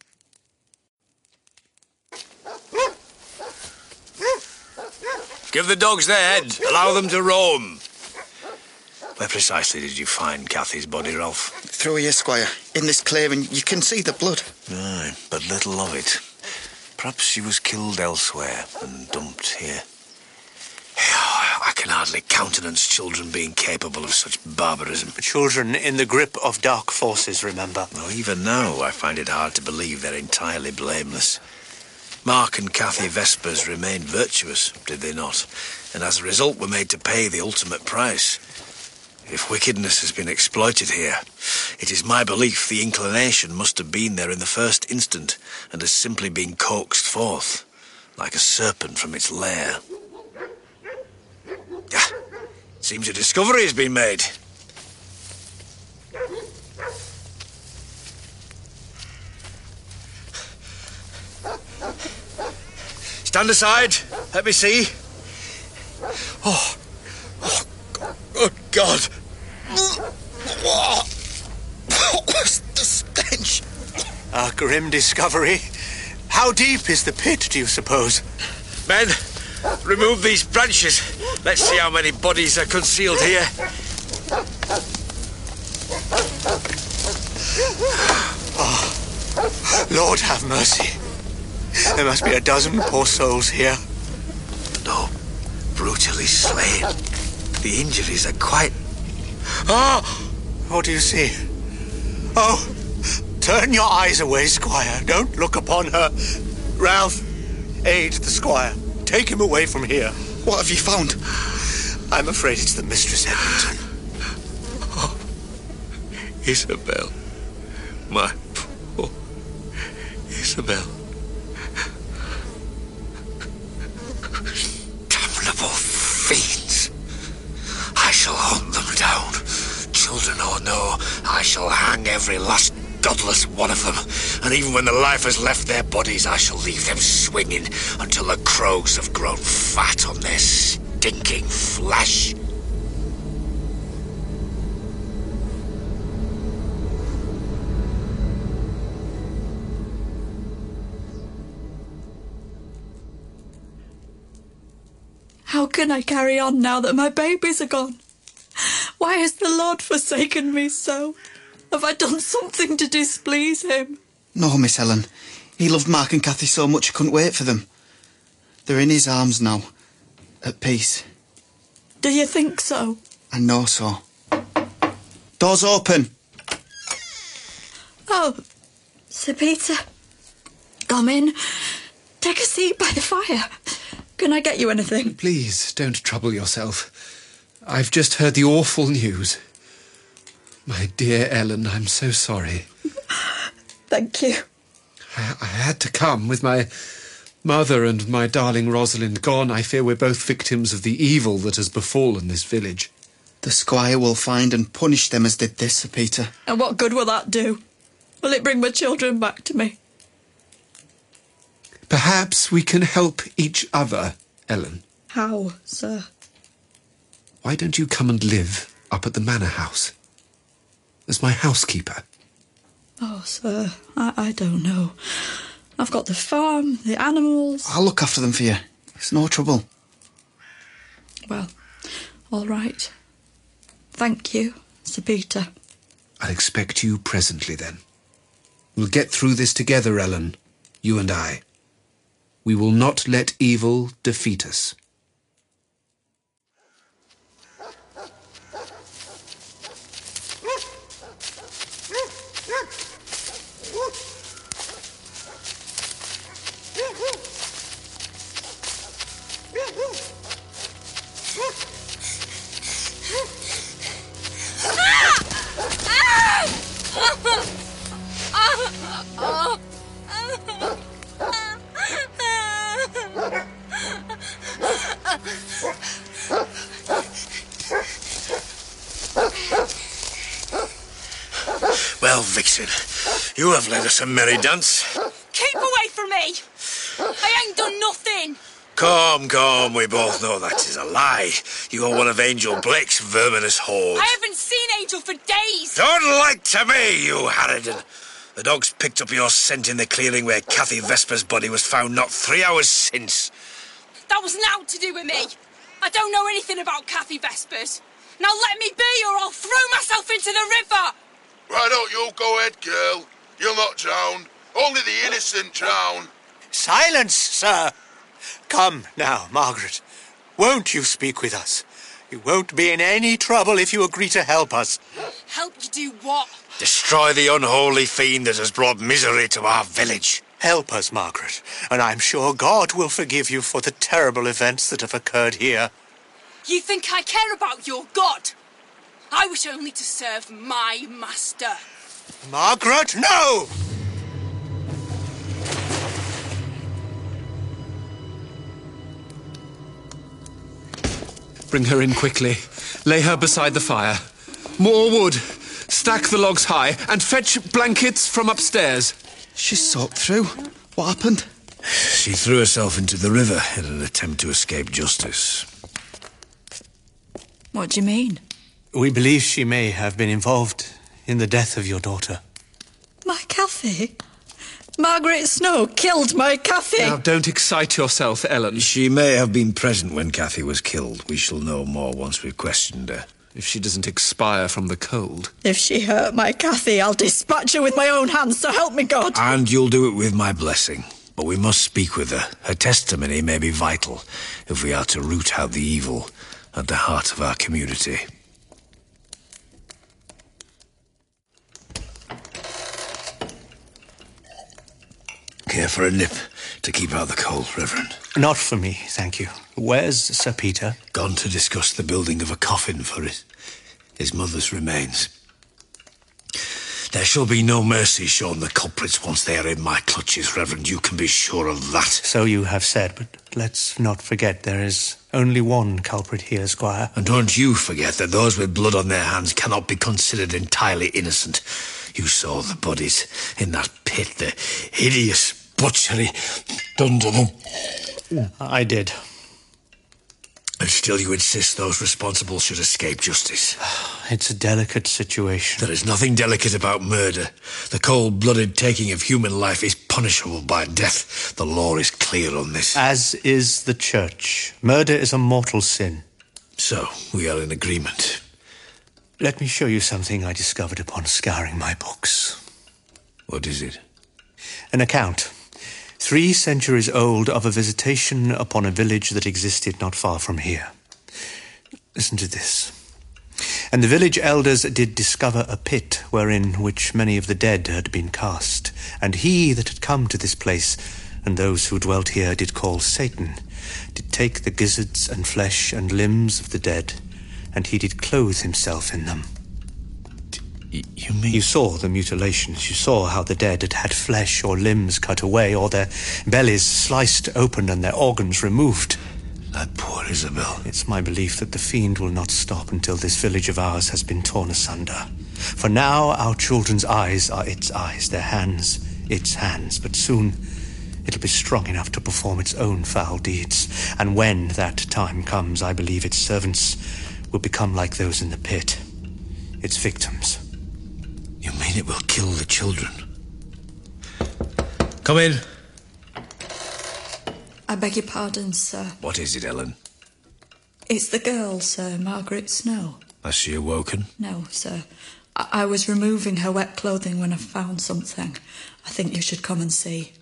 Give the dogs their head. Allow them to roam. Where precisely did you find Cathy's body, Ralph? Through here, Squire. In this clearing, you can see the blood. Aye, but little of it. Perhaps she was killed elsewhere and dumped here. I can hardly countenance children being capable of such barbarism. Children in the grip of dark forces, remember. Well, even now, I find it hard to believe they're entirely blameless. Mark and Cathy Vespers remained virtuous, did they not? And as a result were made to pay the ultimate price. If wickedness has been exploited here, it is my belief the inclination must have been there in the first instant and has simply been coaxed forth, like a serpent from its lair. Ah, seems a discovery has been made. Stand aside. Let me see. Oh, oh, good God. What? What was the stench? A grim discovery. How deep is the pit, do you suppose? Men, remove these branches. Let's see how many bodies are concealed here. Oh, Lord have mercy. There must be a dozen poor souls here. No, brutally slain. The injuries are quite... Ah! Oh, what do you see? Oh, turn your eyes away, Squire. Don't look upon her. Ralph, aid the Squire. Take him away from here. What have you found? I'm afraid it's the Mistress Edmonton. Oh, Isabel. My Isabel. Damnable fiends. I shall hunt them down. Children or no, I shall hang every last godless one of them. And even when the life has left their bodies, I shall leave them swinging until the crows have grown fat on their stinking flesh. How can I carry on now that my babies are gone? Why has the Lord forsaken me so? Have I done something to displease him? No, Miss Ellen. He loved Mark and Cathy so much he couldn't wait for them. They're in his arms now, at peace. Do you think so? I know so. Door's open. Oh, Sir Peter. Come in. Take a seat by the fire. Can I get you anything? Please, don't trouble yourself. I've just heard the awful news. My dear Ellen, I'm so sorry. Thank you. I, I had to come with my mother and my darling Rosalind gone. I fear we're both victims of the evil that has befallen this village. The squire will find and punish them as did this, Sir Peter. And what good will that do? Will it bring my children back to me? Perhaps we can help each other, Ellen. How, sir? Why don't you come and live up at the manor house as my housekeeper? Oh, sir, I, I don't know. I've got the farm, the animals. I'll look after them for you. It's no trouble. Well, all right. Thank you, Sir Peter. I'll expect you presently, then. We'll get through this together, Ellen, you and I. We will not let evil defeat us. Well, Vixen, you have led us a merry dance. Keep away from me! I ain't done nothing! Come, come, we both know that is a lie. You are one of Angel Blake's verminous hordes. I haven't seen Angel for days! Don't lie to me, you harridan. The dogs picked up your scent in the clearing where Cathy Vesper's body was found not three hours since. That was naught to do with me. I don't know anything about Cathy Vespers. Now let me be or I'll throw myself into the river! Why don't you go ahead, girl? You'll not drown. Only the innocent drown. Silence, sir. Come now, Margaret. Won't you speak with us? You won't be in any trouble if you agree to help us. Help you do what? Destroy the unholy fiend that has brought misery to our village. Help us, Margaret, and I'm sure God will forgive you for the terrible events that have occurred here. You think I care about your God? I wish only to serve my master. Margaret, no! Bring her in quickly. Lay her beside the fire. More wood. Stack the logs high and fetch blankets from upstairs. She's soaked through. What happened? She threw herself into the river in an attempt to escape justice. What do you mean? We believe she may have been involved in the death of your daughter. My Cathy? Margaret Snow killed my Cathy. Now, don't excite yourself, Ellen. She may have been present when Cathy was killed. We shall know more once we've questioned her. If she doesn't expire from the cold. If she hurt my Cathy, I'll dispatch her with my own hands, so help me God. And you'll do it with my blessing. But we must speak with her. Her testimony may be vital if we are to root out the evil at the heart of our community. Care for a nip to keep out the cold, Reverend? Not for me, thank you. Where's Sir Peter? Gone to discuss the building of a coffin for his, his mother's remains. There shall be no mercy shown the culprits once they are in my clutches, Reverend. You can be sure of that. So you have said, but let's not forget there is only one culprit here, Squire. And don't you forget that those with blood on their hands cannot be considered entirely innocent. You saw the bodies in that pit, the hideous butchery done to them. I did. And still you insist those responsible should escape justice. It's a delicate situation. There is nothing delicate about murder. The cold-blooded taking of human life is punishable by death. The law is clear on this. As is the Church. Murder is a mortal sin. So, we are in agreement. Let me show you something I discovered upon scouring my books. What is it? An account, three centuries old, of a visitation upon a village that existed not far from here. Listen to this. And the village elders did discover a pit wherein which many of the dead had been cast. And he that had come to this place, and those who dwelt here did call Satan, did take the gizzards and flesh and limbs of the dead, and he did clothe himself in them. You mean... You saw the mutilations. You saw how the dead had had flesh or limbs cut away, or their bellies sliced open and their organs removed. That poor Isabel. It's my belief that the fiend will not stop until this village of ours has been torn asunder. For now our children's eyes are its eyes, their hands its hands, but soon it'll be strong enough to perform its own foul deeds. And when that time comes, I believe its servants will become like those in the pit, its victims. You mean it will kill the children? Come in. I beg your pardon, sir. What is it, Ellen? It's the girl, sir, Margaret Snow. Has she awoken? No, sir. I, I was removing her wet clothing when I found something. I think you should come and see.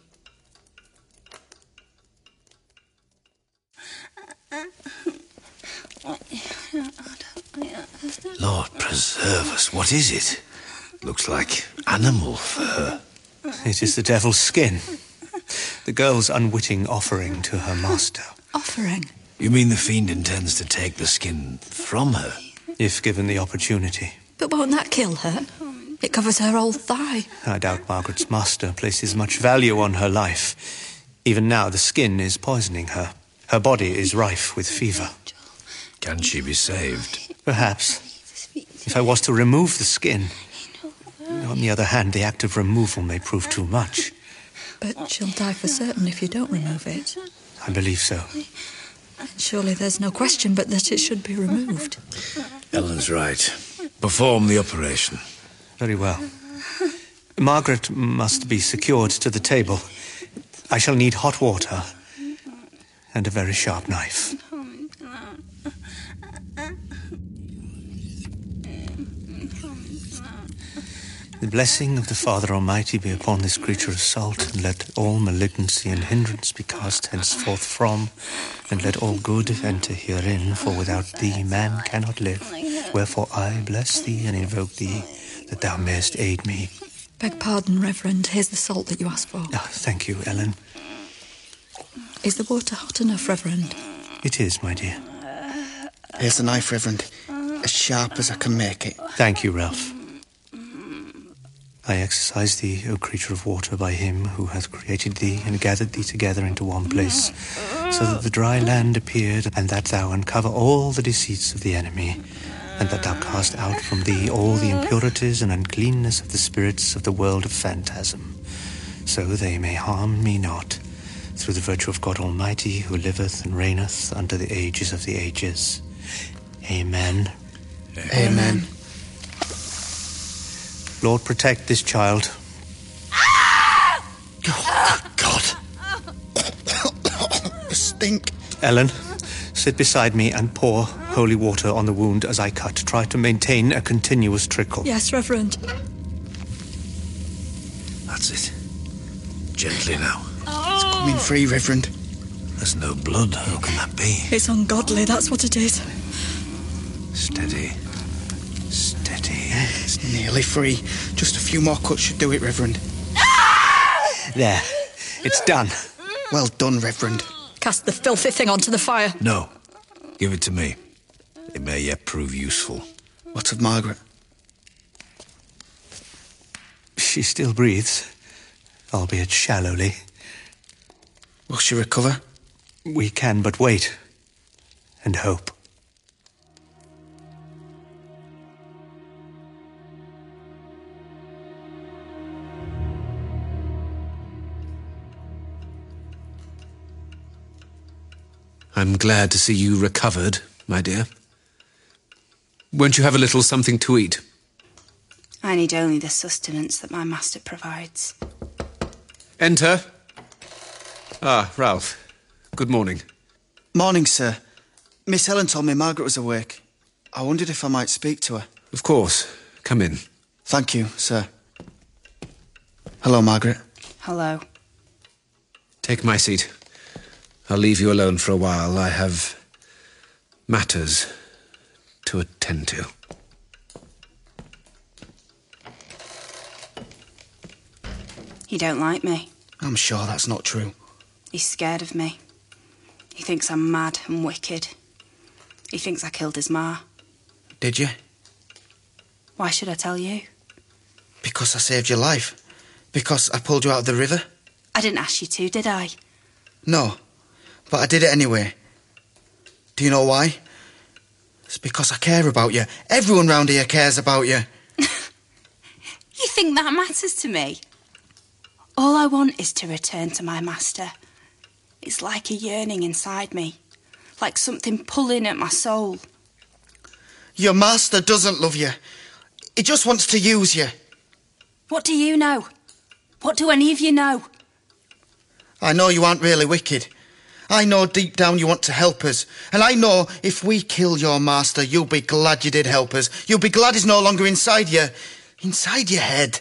Lord preserve us, what is it? Looks like animal fur. It is the devil's skin. The girl's unwitting offering to her master. Offering? You mean the fiend intends to take the skin from her? If given the opportunity. But won't that kill her? It covers her whole thigh. I doubt Margaret's master places much value on her life. Even now the skin is poisoning her. Her body is rife with fever. Can she be saved? Perhaps. If I was to remove the skin. On the other hand, the act of removal may prove too much. But she'll die for certain if you don't remove it. I believe so. Surely there's no question but that it should be removed. Ellen's right. Perform the operation. Very well. Margaret must be secured to the table. I shall need hot water and a very sharp knife. The blessing of the Father Almighty be upon this creature of salt, and let all malignancy and hindrance be cast henceforth from, and let all good enter herein, for without thee man cannot live. Wherefore I bless thee and invoke thee, that thou mayest aid me. Beg pardon, Reverend. Here's the salt that you asked for. Oh, thank you, Ellen. Is the water hot enough, Reverend? It is, my dear. Here's the knife, Reverend. As sharp as I can make it. Thank you, Ralph. I exercise thee, O creature of water, by him who hath created thee and gathered thee together into one place, so that the dry land appeared, and that thou uncover all the deceits of the enemy, and that thou cast out from thee all the impurities and uncleanness of the spirits of the world of phantasm, so they may harm me not, through the virtue of God Almighty, who liveth and reigneth unto the ages of the ages. Amen. Amen. Amen. Lord, protect this child. Oh, God. The stink. Ellen, sit beside me and pour holy water on the wound as I cut. Try to maintain a continuous trickle. Yes, Reverend. That's it. Gently now. It's coming free, Reverend. There's no blood. How can that be? It's ungodly, that's what it is. Steady. Steady. It's nearly free. Just a few more cuts should do it, Reverend. There. It's done. Well done, Reverend. Cast the filthy thing onto the fire. No. Give it to me. It may yet prove useful. What of Margaret? She still breathes, albeit shallowly. Will she recover? We can but wait and hope. I'm glad to see you recovered, my dear. Won't you have a little something to eat? I need only the sustenance that my master provides. Enter. Ah, Ralph. Good morning. Morning, sir. Miss Helen told me Margaret was awake. I wondered if I might speak to her. Of course. Come in. Thank you, sir. Hello, Margaret. Hello. Take my seat. I'll leave you alone for a while. I have matters to attend to. He don't like me. I'm sure that's not true. He's scared of me. He thinks I'm mad and wicked. He thinks I killed his ma. Did you? Why should I tell you? Because I saved your life. Because I pulled you out of the river. I didn't ask you to, did I? No, but I did it anyway. Do you know why? It's because I care about you. Everyone round here cares about you. You think that matters to me? All I want is to return to my master. It's like a yearning inside me. Like something pulling at my soul. Your master doesn't love you. He just wants to use you. What do you know? What do any of you know? I know you aren't really wicked. I know deep down you want to help us. And I know if we kill your master, you'll be glad you did help us. You'll be glad he's no longer inside you. Inside your head.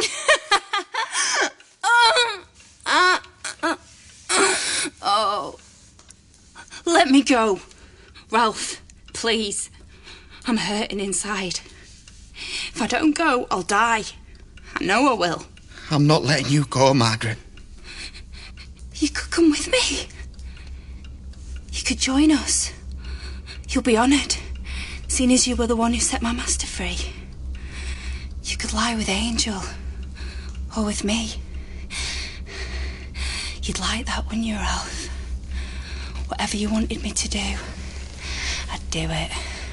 oh, uh, uh, uh, oh. Let me go. Ralph, please. I'm hurting inside. If I don't go, I'll die. I know I will. I'm not letting you go, Margaret. You could come with me. You could join us. You'll be honoured, seeing as you were the one who set my master free. You could lie with Angel, or with me. You'd like that, wouldn't you, Ralph? Whatever you wanted me to do, I'd do it.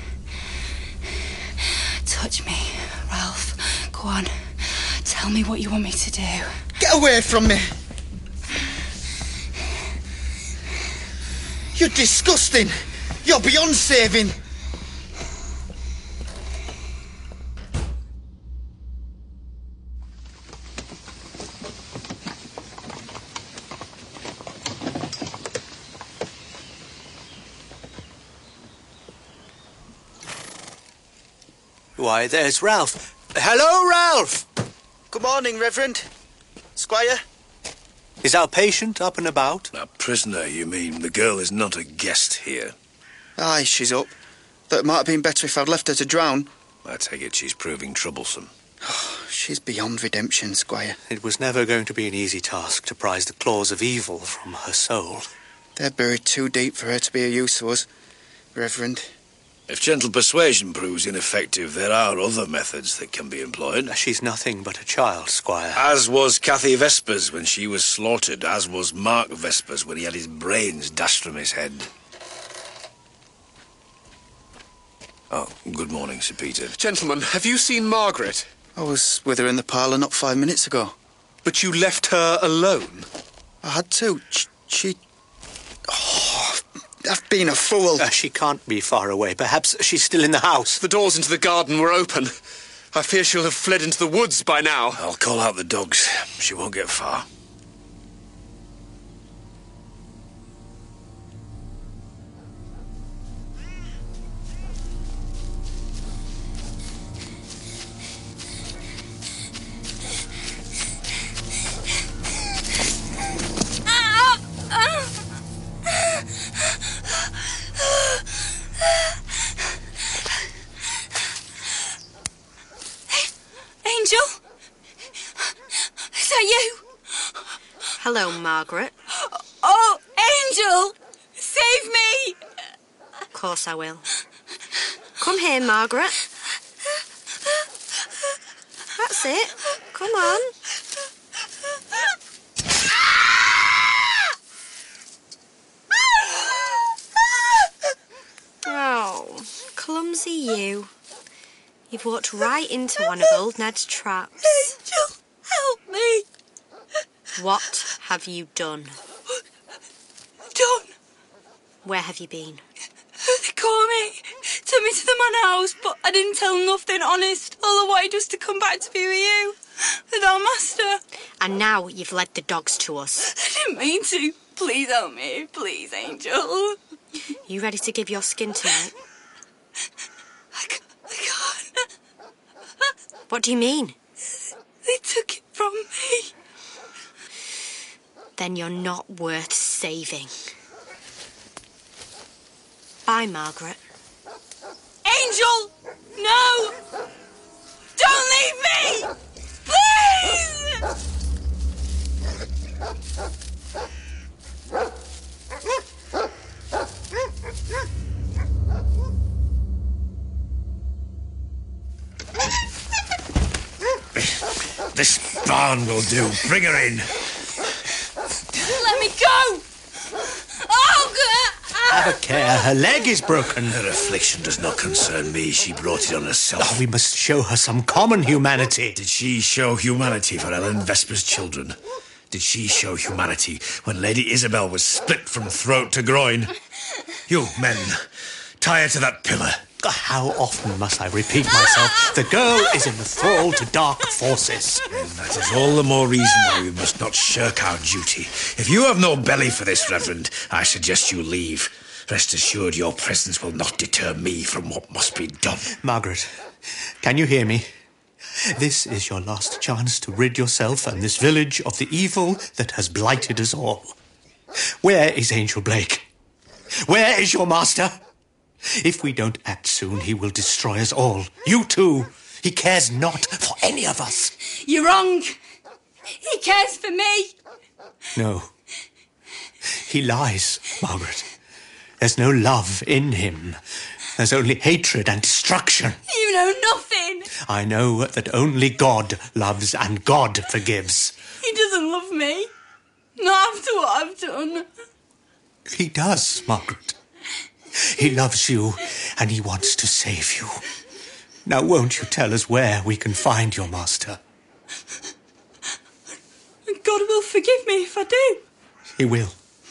Touch me, Ralph. Go on. Tell me what you want me to do. Get away from me! You're disgusting! You're beyond saving! Why, there's Ralph. Hello, Ralph! Good morning, Reverend. Squire? Is our patient up and about? A prisoner, you mean? The girl is not a guest here. Aye, she's up. Though it might have been better if I'd left her to drown. I take it she's proving troublesome. She's beyond redemption, Squire. It was never going to be an easy task to prise the claws of evil from her soul. They're buried too deep for her to be of use to us, Reverend. If gentle persuasion proves ineffective, there are other methods that can be employed. She's nothing but a child, Squire. As was Cathy Vespers when she was slaughtered, as was Mark Vespers when he had his brains dashed from his head. Oh, good morning, Sir Peter. Gentlemen, have you seen Margaret? I was with her in the parlour not five minutes ago. But you left her alone? I had to. She... she... Oh, I've been a fool. Uh, she can't be far away. Perhaps she's still in the house. The doors into the garden were open. I fear she'll have fled into the woods by now. I'll call out the dogs. She won't get far. Angel? Is that you? Hello, Margaret. Oh, Angel! Save me! Of course I will. Come here, Margaret. That's it. Come on. Oh, clumsy you. You've walked right into one of old Ned's traps. Angel, help me. What have you done? Done? Where have you been? They called me, took me to the manor house, but I didn't tell them nothing, honest. All I wanted was to come back to be with you, with our master. And now you've led the dogs to us. I didn't mean to. Please help me, please, Angel. You ready to give your skin tonight? I can't. I can't. What do you mean? They took it from me. Then you're not worth saving. Bye, Margaret. Angel! No! Don't leave me! Please! This barn will do. Bring her in. Let me go! Oh, God! Have a care. Her leg is broken. Her affliction does not concern me. She brought it on herself. Oh, we must show her some common humanity. Did she show humanity for Ellen Vesper's children? Did she show humanity when Lady Isabel was split from throat to groin? You men, tie her to that pillar. How often must I repeat myself? The girl is in the thrall to dark forces. And that is all the more reason why we must not shirk our duty. If you have no belly for this, Reverend, I suggest you leave. Rest assured your presence will not deter me from what must be done. Margaret, can you hear me? This is your last chance to rid yourself and this village of the evil that has blighted us all. Where is Angel Blake? Where is your master? If we don't act soon, he will destroy us all. You too. He cares not for any of us. You're wrong. He cares for me. No. He lies, Margaret. There's no love in him. There's only hatred and destruction. You know nothing. I know that only God loves and God forgives. He doesn't love me. Not after what I've done. He does, Margaret. He loves you and he wants to save you. Now won't you tell us where we can find your master? God will forgive me if I do. He will.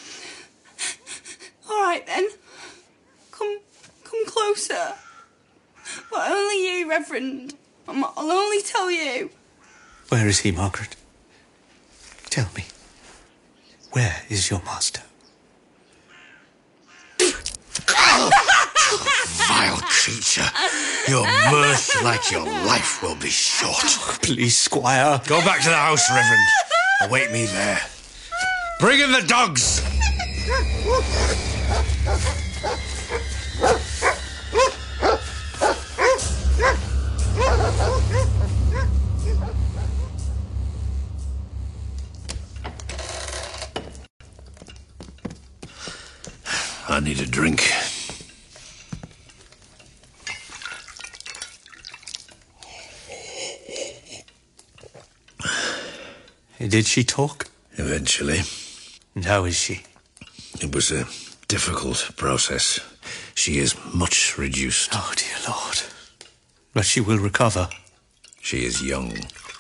All right then. Come, come closer. But only you, Reverend. I'm- I'll only tell you. Where is he, Margaret? Tell me. Where is your master? Vile creature. Your mirth, like your life, will be short. Oh, please, Squire. Go back to the house, Reverend. Await me there. Bring in the dogs. I need a drink. Did she talk? Eventually. And how is she? It was a difficult process. She is much reduced. Oh, dear Lord. But she will recover. She is young.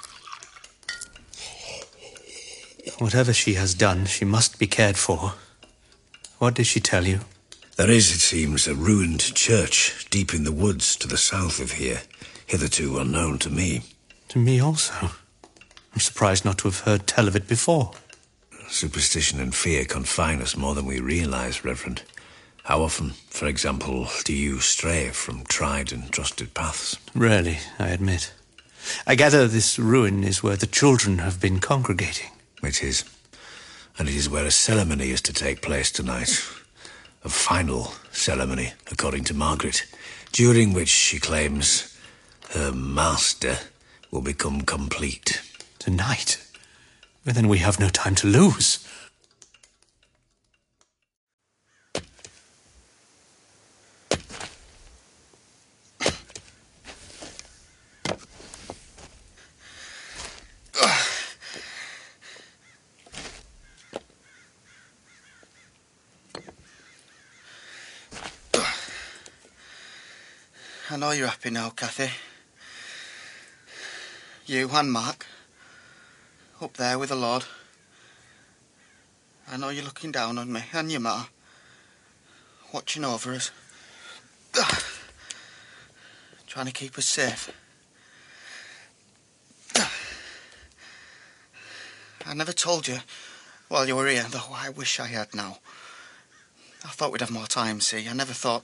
Whatever she has done, she must be cared for. What did she tell you? There is, it seems, a ruined church deep in the woods to the south of here, hitherto unknown to me. To me also. I'm surprised not to have heard tell of it before. Superstition and fear confine us more than we realize, Reverend. How often, for example, do you stray from tried and trusted paths? Rarely, I admit. I gather this ruin is where the children have been congregating. It is. And it is where a ceremony is to take place tonight. A final ceremony, according to Margaret, during which she claims her master will become complete. Tonight? Well, then we have no time to lose. I know you're happy now, Kathy. You and Mark. Up there with the Lord. I know you're looking down on me and your ma. Watching over us. Trying to keep us safe. I never told you while you were here, though I wish I had now. I thought we'd have more time, see. I never thought...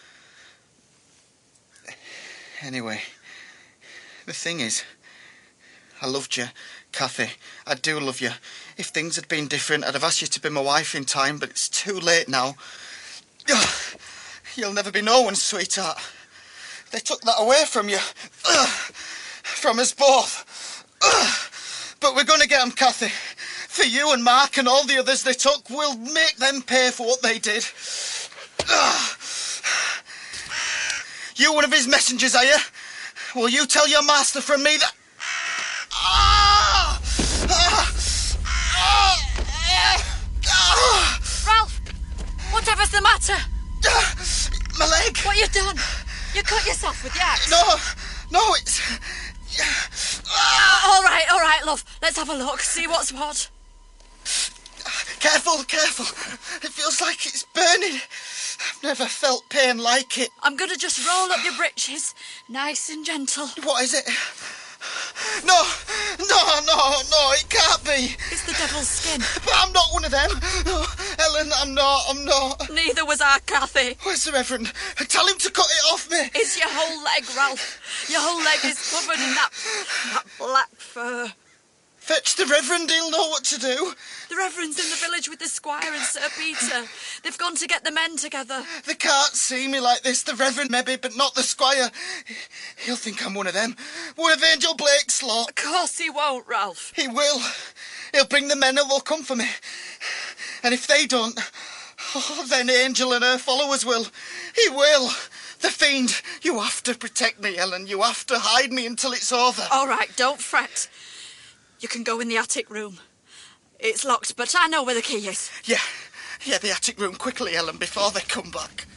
Anyway, the thing is, I loved you, Kathy. I do love you. If things had been different, I'd have asked you to be my wife in time, but it's too late now. You'll never be no one's sweetheart. They took that away from you. From us both. But we're going to get them, Kathy. For you and Mark and all the others they took, we'll make them pay for what they did. You one of his messengers, are you? Will you tell your master from me that... Ralph! Whatever's the matter? My leg! What you done? You cut yourself with the axe? No, no, it's... all right, all right, love. Let's have a look, see what's what. Careful, careful. It feels like it's burning. I've never felt pain like it. I'm going to just roll up your breeches, nice and gentle. What is it? No, no, no, no, it can't be. It's the devil's skin. But I'm not one of them. No, Ellen, I'm not, I'm not. Neither was our Kathy. Where's the Reverend? Tell him to cut it off me. It's your whole leg, Ralph. Your whole leg is covered in that, that black fur. Fetch the Reverend, he'll know what to do. The Reverend's in the village with the Squire and Sir Peter. They've gone to get the men together. They can't see me like this. The Reverend maybe, but not the Squire. He'll think I'm one of them. One of Angel Blake's lot. Of course he won't, Ralph. He will. He'll bring the men and they'll come for me. And if they don't, oh, then Angel and her followers will. He will. The fiend. You have to protect me, Ellen. You have to hide me until it's over. All right, don't fret. You can go in the attic room. It's locked, but I know where the key is. Yeah, yeah, the attic room quickly, Ellen, before they come back.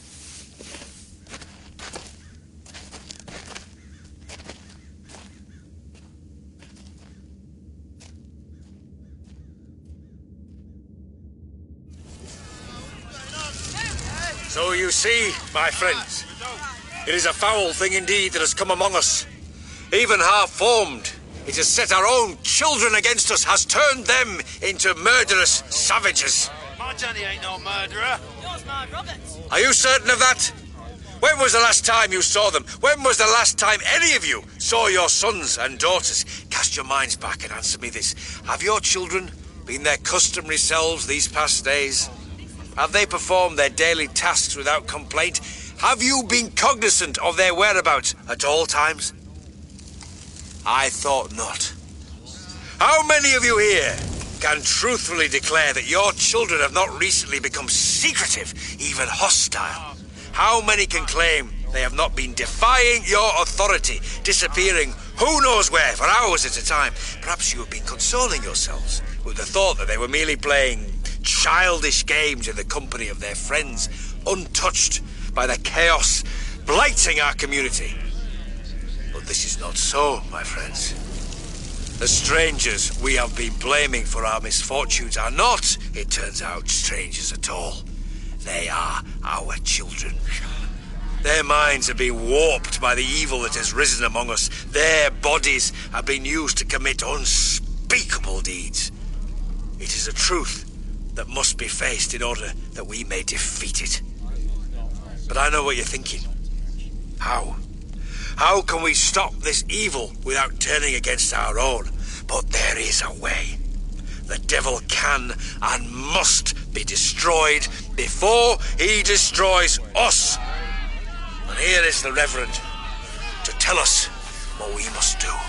So you see, my friends, it is a foul thing indeed that has come among us. Even half-formed, it has set our own children against us, has turned them into murderous savages. My Johnny ain't no murderer. Yours, Mark Roberts. Are you certain of that? When was the last time you saw them? When was the last time any of you saw your sons and daughters? Cast your minds back and answer me this. Have your children been their customary selves these past days? Have they performed their daily tasks without complaint? Have you been cognizant of their whereabouts at all times? I thought not. How many of you here can truthfully declare that your children have not recently become secretive, even hostile? How many can claim they have not been defying your authority, disappearing who knows where for hours at a time? Perhaps you have been consoling yourselves with the thought that they were merely playing childish games in the company of their friends, untouched by the chaos blighting our community. But this is not so, my friends. The strangers we have been blaming for our misfortunes are not, it turns out, strangers at all. They are our children. Their minds have been warped by the evil that has risen among us. Their bodies have been used to commit unspeakable deeds. It is a truth that must be faced in order that we may defeat it. But I know what you're thinking. How? How can we stop this evil without turning against our own? But there is a way. The devil can and must be destroyed before he destroys us. And here is the Reverend to tell us what we must do.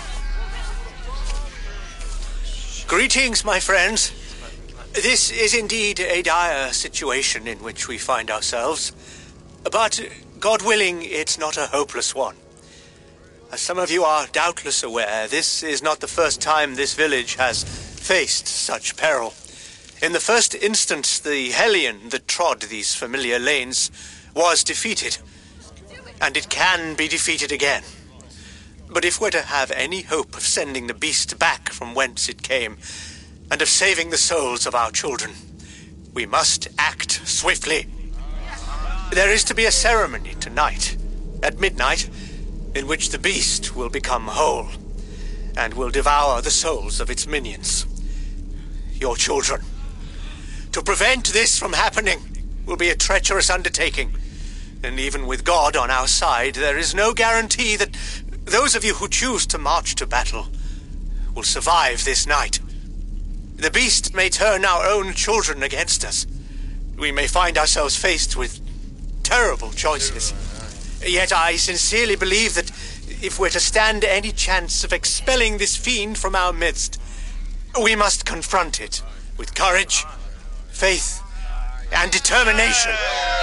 Greetings, my friends. This is indeed a dire situation in which we find ourselves. But, God willing, it's not a hopeless one. As some of you are doubtless aware, this is not the first time this village has faced such peril. In the first instance, the Hellion that trod these familiar lanes was defeated. and it can be defeated again. But if we're to have any hope of sending the beast back from whence it came, and of saving the souls of our children, we must act swiftly. There is to be a ceremony tonight, at midnight, in which the beast will become whole, and will devour the souls of its minions, your children. To prevent this from happening will be a treacherous undertaking, and even with God on our side, there is no guarantee that those of you who choose to march to battle will survive this night. The beast may turn our own children against us. We may find ourselves faced with terrible choices. Yet I sincerely believe that if we're to stand any chance of expelling this fiend from our midst, we must confront it with courage, faith, and determination.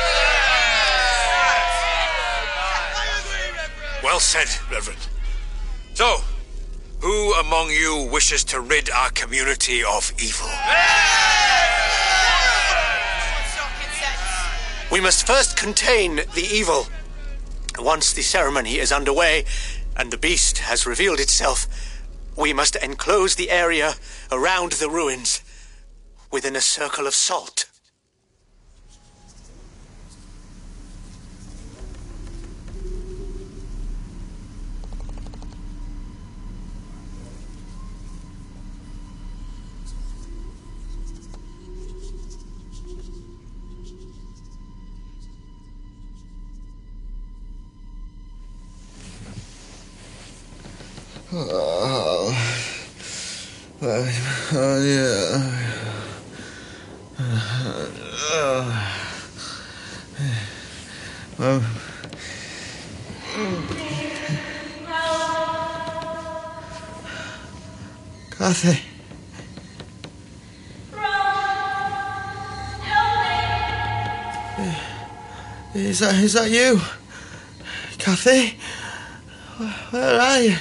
Well said, Reverend. So, who among you wishes to rid our community of evil? We must first contain the evil. Once the ceremony is underway and the beast has revealed itself, we must enclose the area around the ruins within a circle of salt. Oh, oh yeah. Oh. Kathy. Is that, is that you? Kathy? Where are you?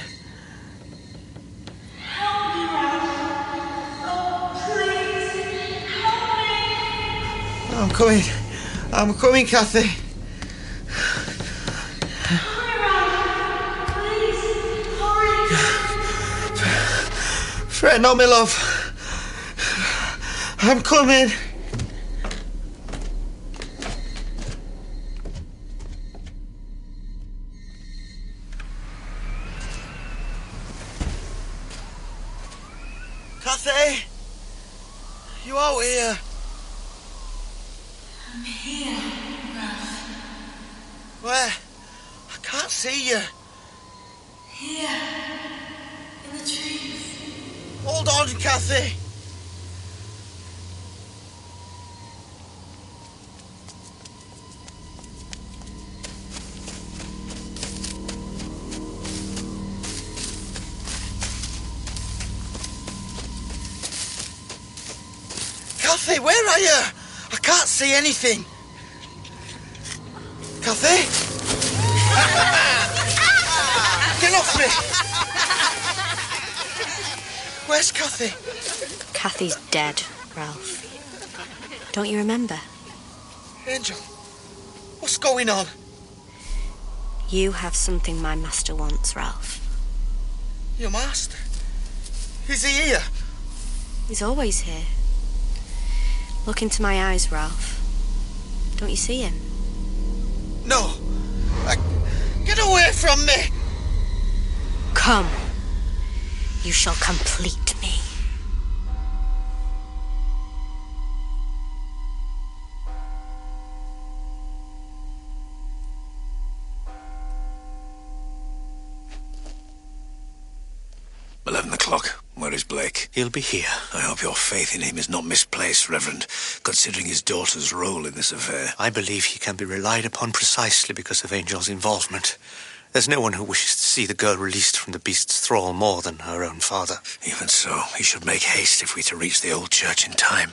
I'm coming. I'm coming, Kathy. Fret not, my love. I'm coming. Kathy? You out here? I'm here, Ralph. Where? I can't see you. Here, in the trees. Hold on, Kathy. Kathy, where are you? I can't see anything. Kathy? Get off me! Where's Kathy? Kathy's dead, Ralph. Don't you remember? Angel, what's going on? You have something my master wants, Ralph. Your master? Is he here? He's always here. Look into my eyes, Ralph. Don't you see him? No. I... Get away from me! Come. You shall complete me. Eleven o'clock. Where is Blake? He'll be here. I hope your faith in him is not misplaced, Reverend, considering his daughter's role in this affair. I believe he can be relied upon precisely because of Angel's involvement. There's no one who wishes to see the girl released from the beast's thrall more than her own father. Even so, he should make haste if we're to reach the old church in time.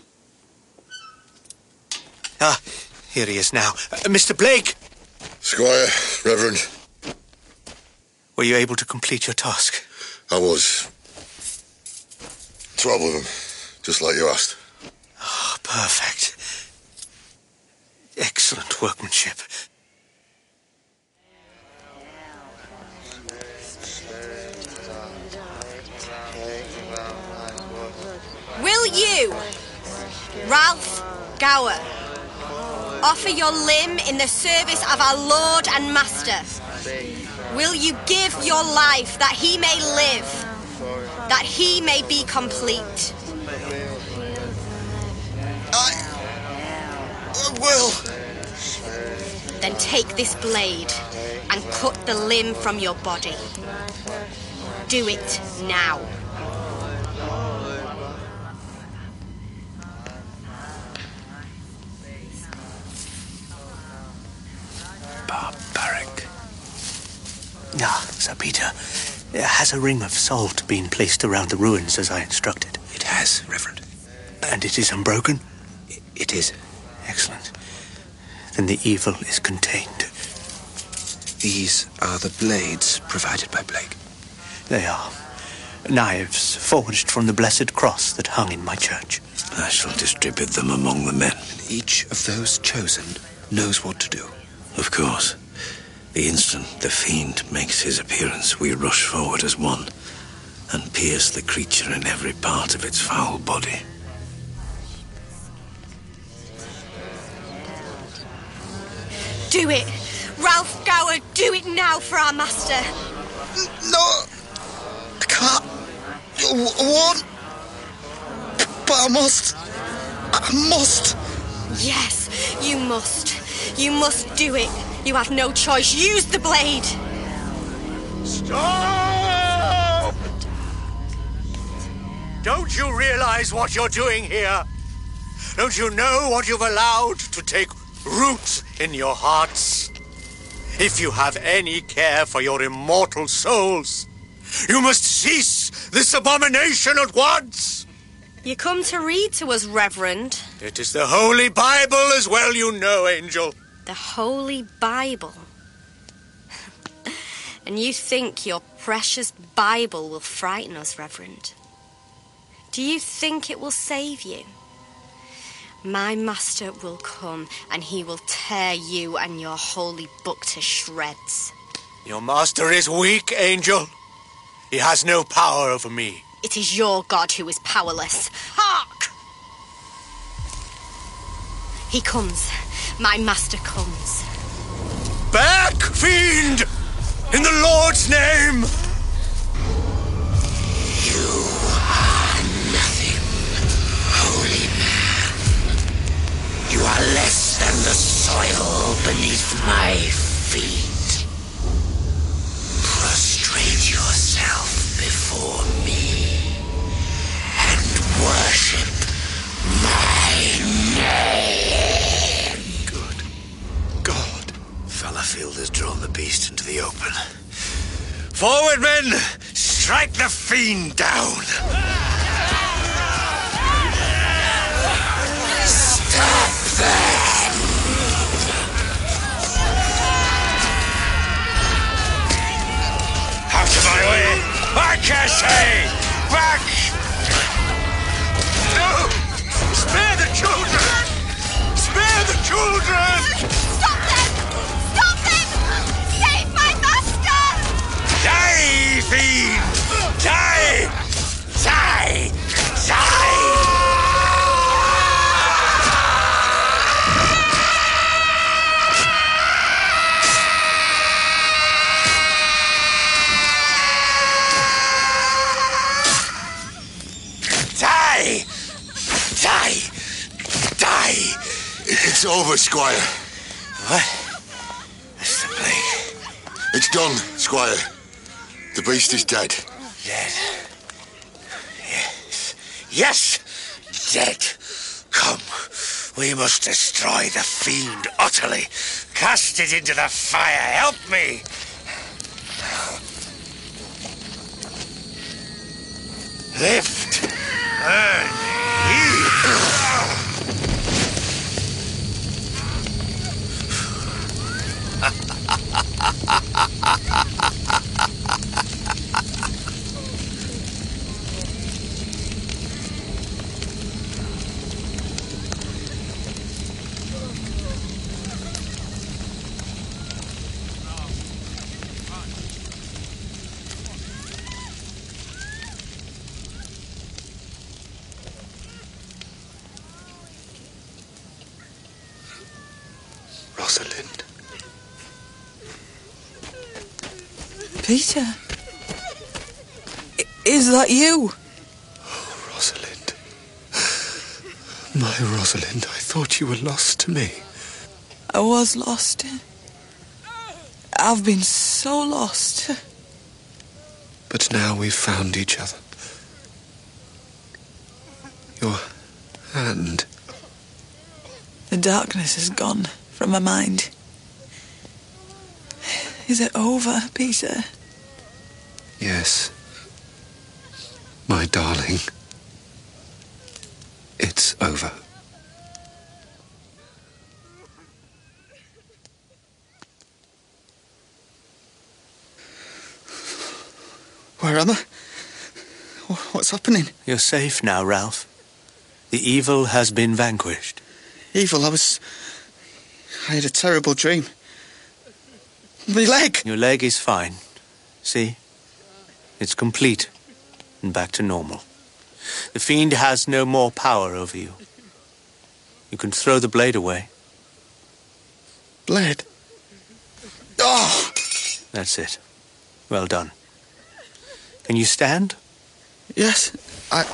Ah, here he is now. Uh, Mister Blake! Squire, Reverend. Were you able to complete your task? I was. Twelve of them, just like you asked. Oh, perfect. Excellent workmanship. you, Ralph Gower, offer your limb in the service of our Lord and Master, will you give your life that he may live, that he may be complete? I... I will. Then take this blade and cut the limb from your body. Do it now. Barbaric. Ah, Sir Peter, has a ring of salt been placed around the ruins as I instructed? It has, Reverend. And it is unbroken? It is. Excellent. Then the evil is contained. These are the blades provided by Blake. They are. Knives forged from the blessed cross that hung in my church. I shall distribute them among the men. And each of those chosen knows what to do. Of course. The instant the fiend makes his appearance, we rush forward as one and pierce the creature in every part of its foul body. Do it! Ralph Gower, do it now for our master! No! I can't. I won't. But I must. I must. Yes, you must. You must do it. You have no choice. Use the blade. Stop! Don't you realize what you're doing here? Don't you know what you've allowed to take root in your hearts? If you have any care for your immortal souls, you must cease this abomination at once. You come to read to us, Reverend. It is the Holy Bible as well, you know, Angel. The Holy Bible. And you think your precious Bible will frighten us, Reverend? Do you think it will save you? My master will come and he will tear you and your holy book to shreds. Your master is weak, Angel. He has no power over me. It is your God who is powerless. Hark! He comes. My master comes. Back, fiend! In the Lord's name! You are nothing, holy man. You are less than the soil beneath my feet. Prostrate yourself before me and worship my name. Good God. Fallowfield has drawn the beast into the open. Forward, men! Strike the fiend down! Stop them! Out of my way! Back, I say! Back! No! Spare the children! Spare the children! Stop them! Stop them! Save my master! Die, fiend! Die! Die! Die! Die! Die! Die! It's over, Squire. What? Mister Blake. It's done, Squire. The beast is dead. Dead. Yes. Yes! Dead. Come. We must destroy the fiend utterly. Cast it into the fire. Help me. Lift. And heave. Rosalind. Peter? I- is that you? Oh, Rosalind. My Rosalind, I thought you were lost to me. I was lost. I've been so lost. But now we've found each other. Your hand. The darkness is gone from my mind. Is it over, Peter? Yes. My darling. It's over. Where am I? What's happening? You're safe now, Ralph. The evil has been vanquished. Evil? I was... I had a terrible dream. My leg! Your leg is fine. See? It's complete and back to normal. The fiend has no more power over you. You can throw the blade away. Blade? Oh! That's it. Well done. Can you stand? Yes, I...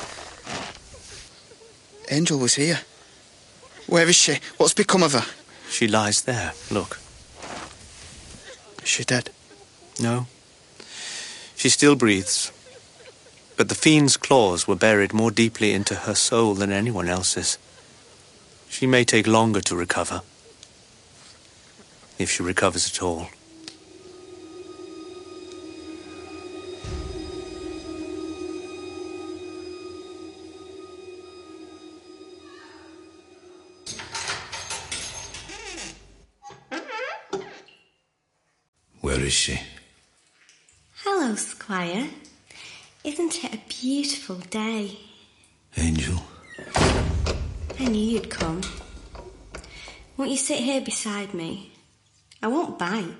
Angel was here. Where is she? What's become of her? She lies there. Look. Is she dead? No. She still breathes. But the fiend's claws were buried more deeply into her soul than anyone else's. She may take longer to recover. If she recovers at all. Where is she? Hello, Squire. Isn't it a beautiful day? Angel. I knew you'd come. Won't you sit here beside me? I won't bite.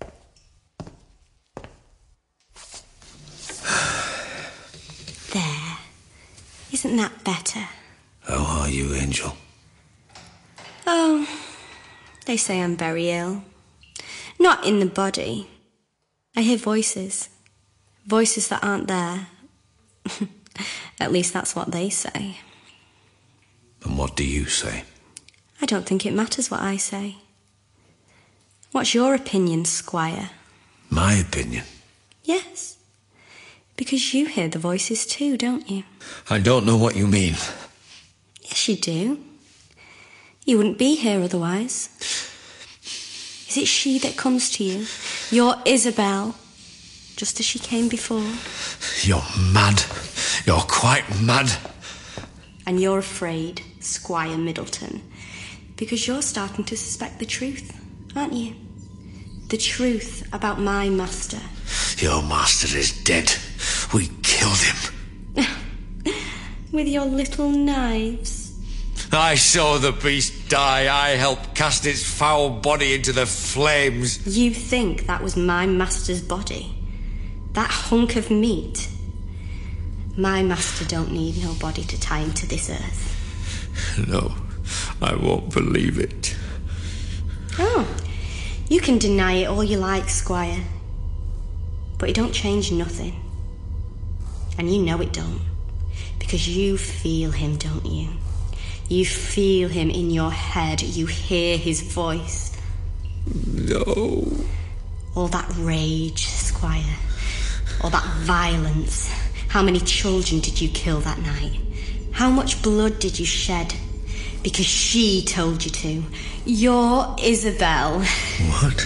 There. Isn't that better? How are you, Angel? Oh, they say I'm very ill. Not in the body. I hear voices. Voices that aren't there. At least that's what they say. And what do you say? I don't think it matters what I say. What's your opinion, Squire? My opinion? Yes. Because you hear the voices too, don't you? I don't know what you mean. Yes, you do. You wouldn't be here otherwise. Is it she that comes to you? Your Isabel? Just as she came before? You're mad. You're quite mad. And you're afraid, Squire Middleton, because you're starting to suspect the truth, aren't you? The truth about my master. Your master is dead. We killed him. With your little knives. I saw the beast die. I helped cast its foul body into the flames. You think that was my master's body? That hunk of meat? My master don't need no body to tie him to this earth. No, I won't believe it. Oh, you can deny it all you like, Squire. But it don't change nothing. And you know it don't. Because you feel him, don't you? You feel him in your head. You hear his voice. No. All that rage, Squire. All that violence. How many children did you kill that night? How much blood did you shed? Because she told you to. You're Isabel. What?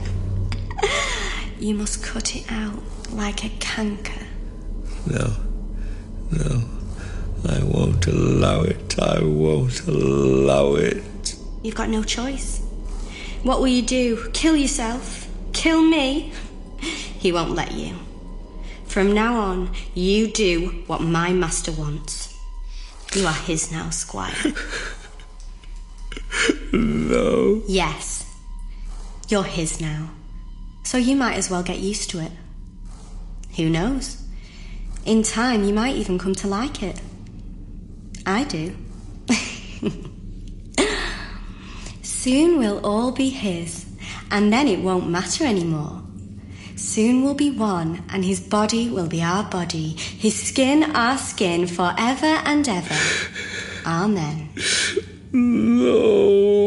You must cut it out like a canker. No. No. I won't allow it. I won't allow it. You've got no choice. What will you do? Kill yourself? Kill me? He won't let you. From now on, you do what my master wants. You are his now, Squire. No. Yes. You're his now. So you might as well get used to it. Who knows? In time, you might even come to like it. I do. Soon we'll all be his, and then it won't matter anymore. Soon we'll be one, and his body will be our body, his skin our skin, forever and ever. Amen. No.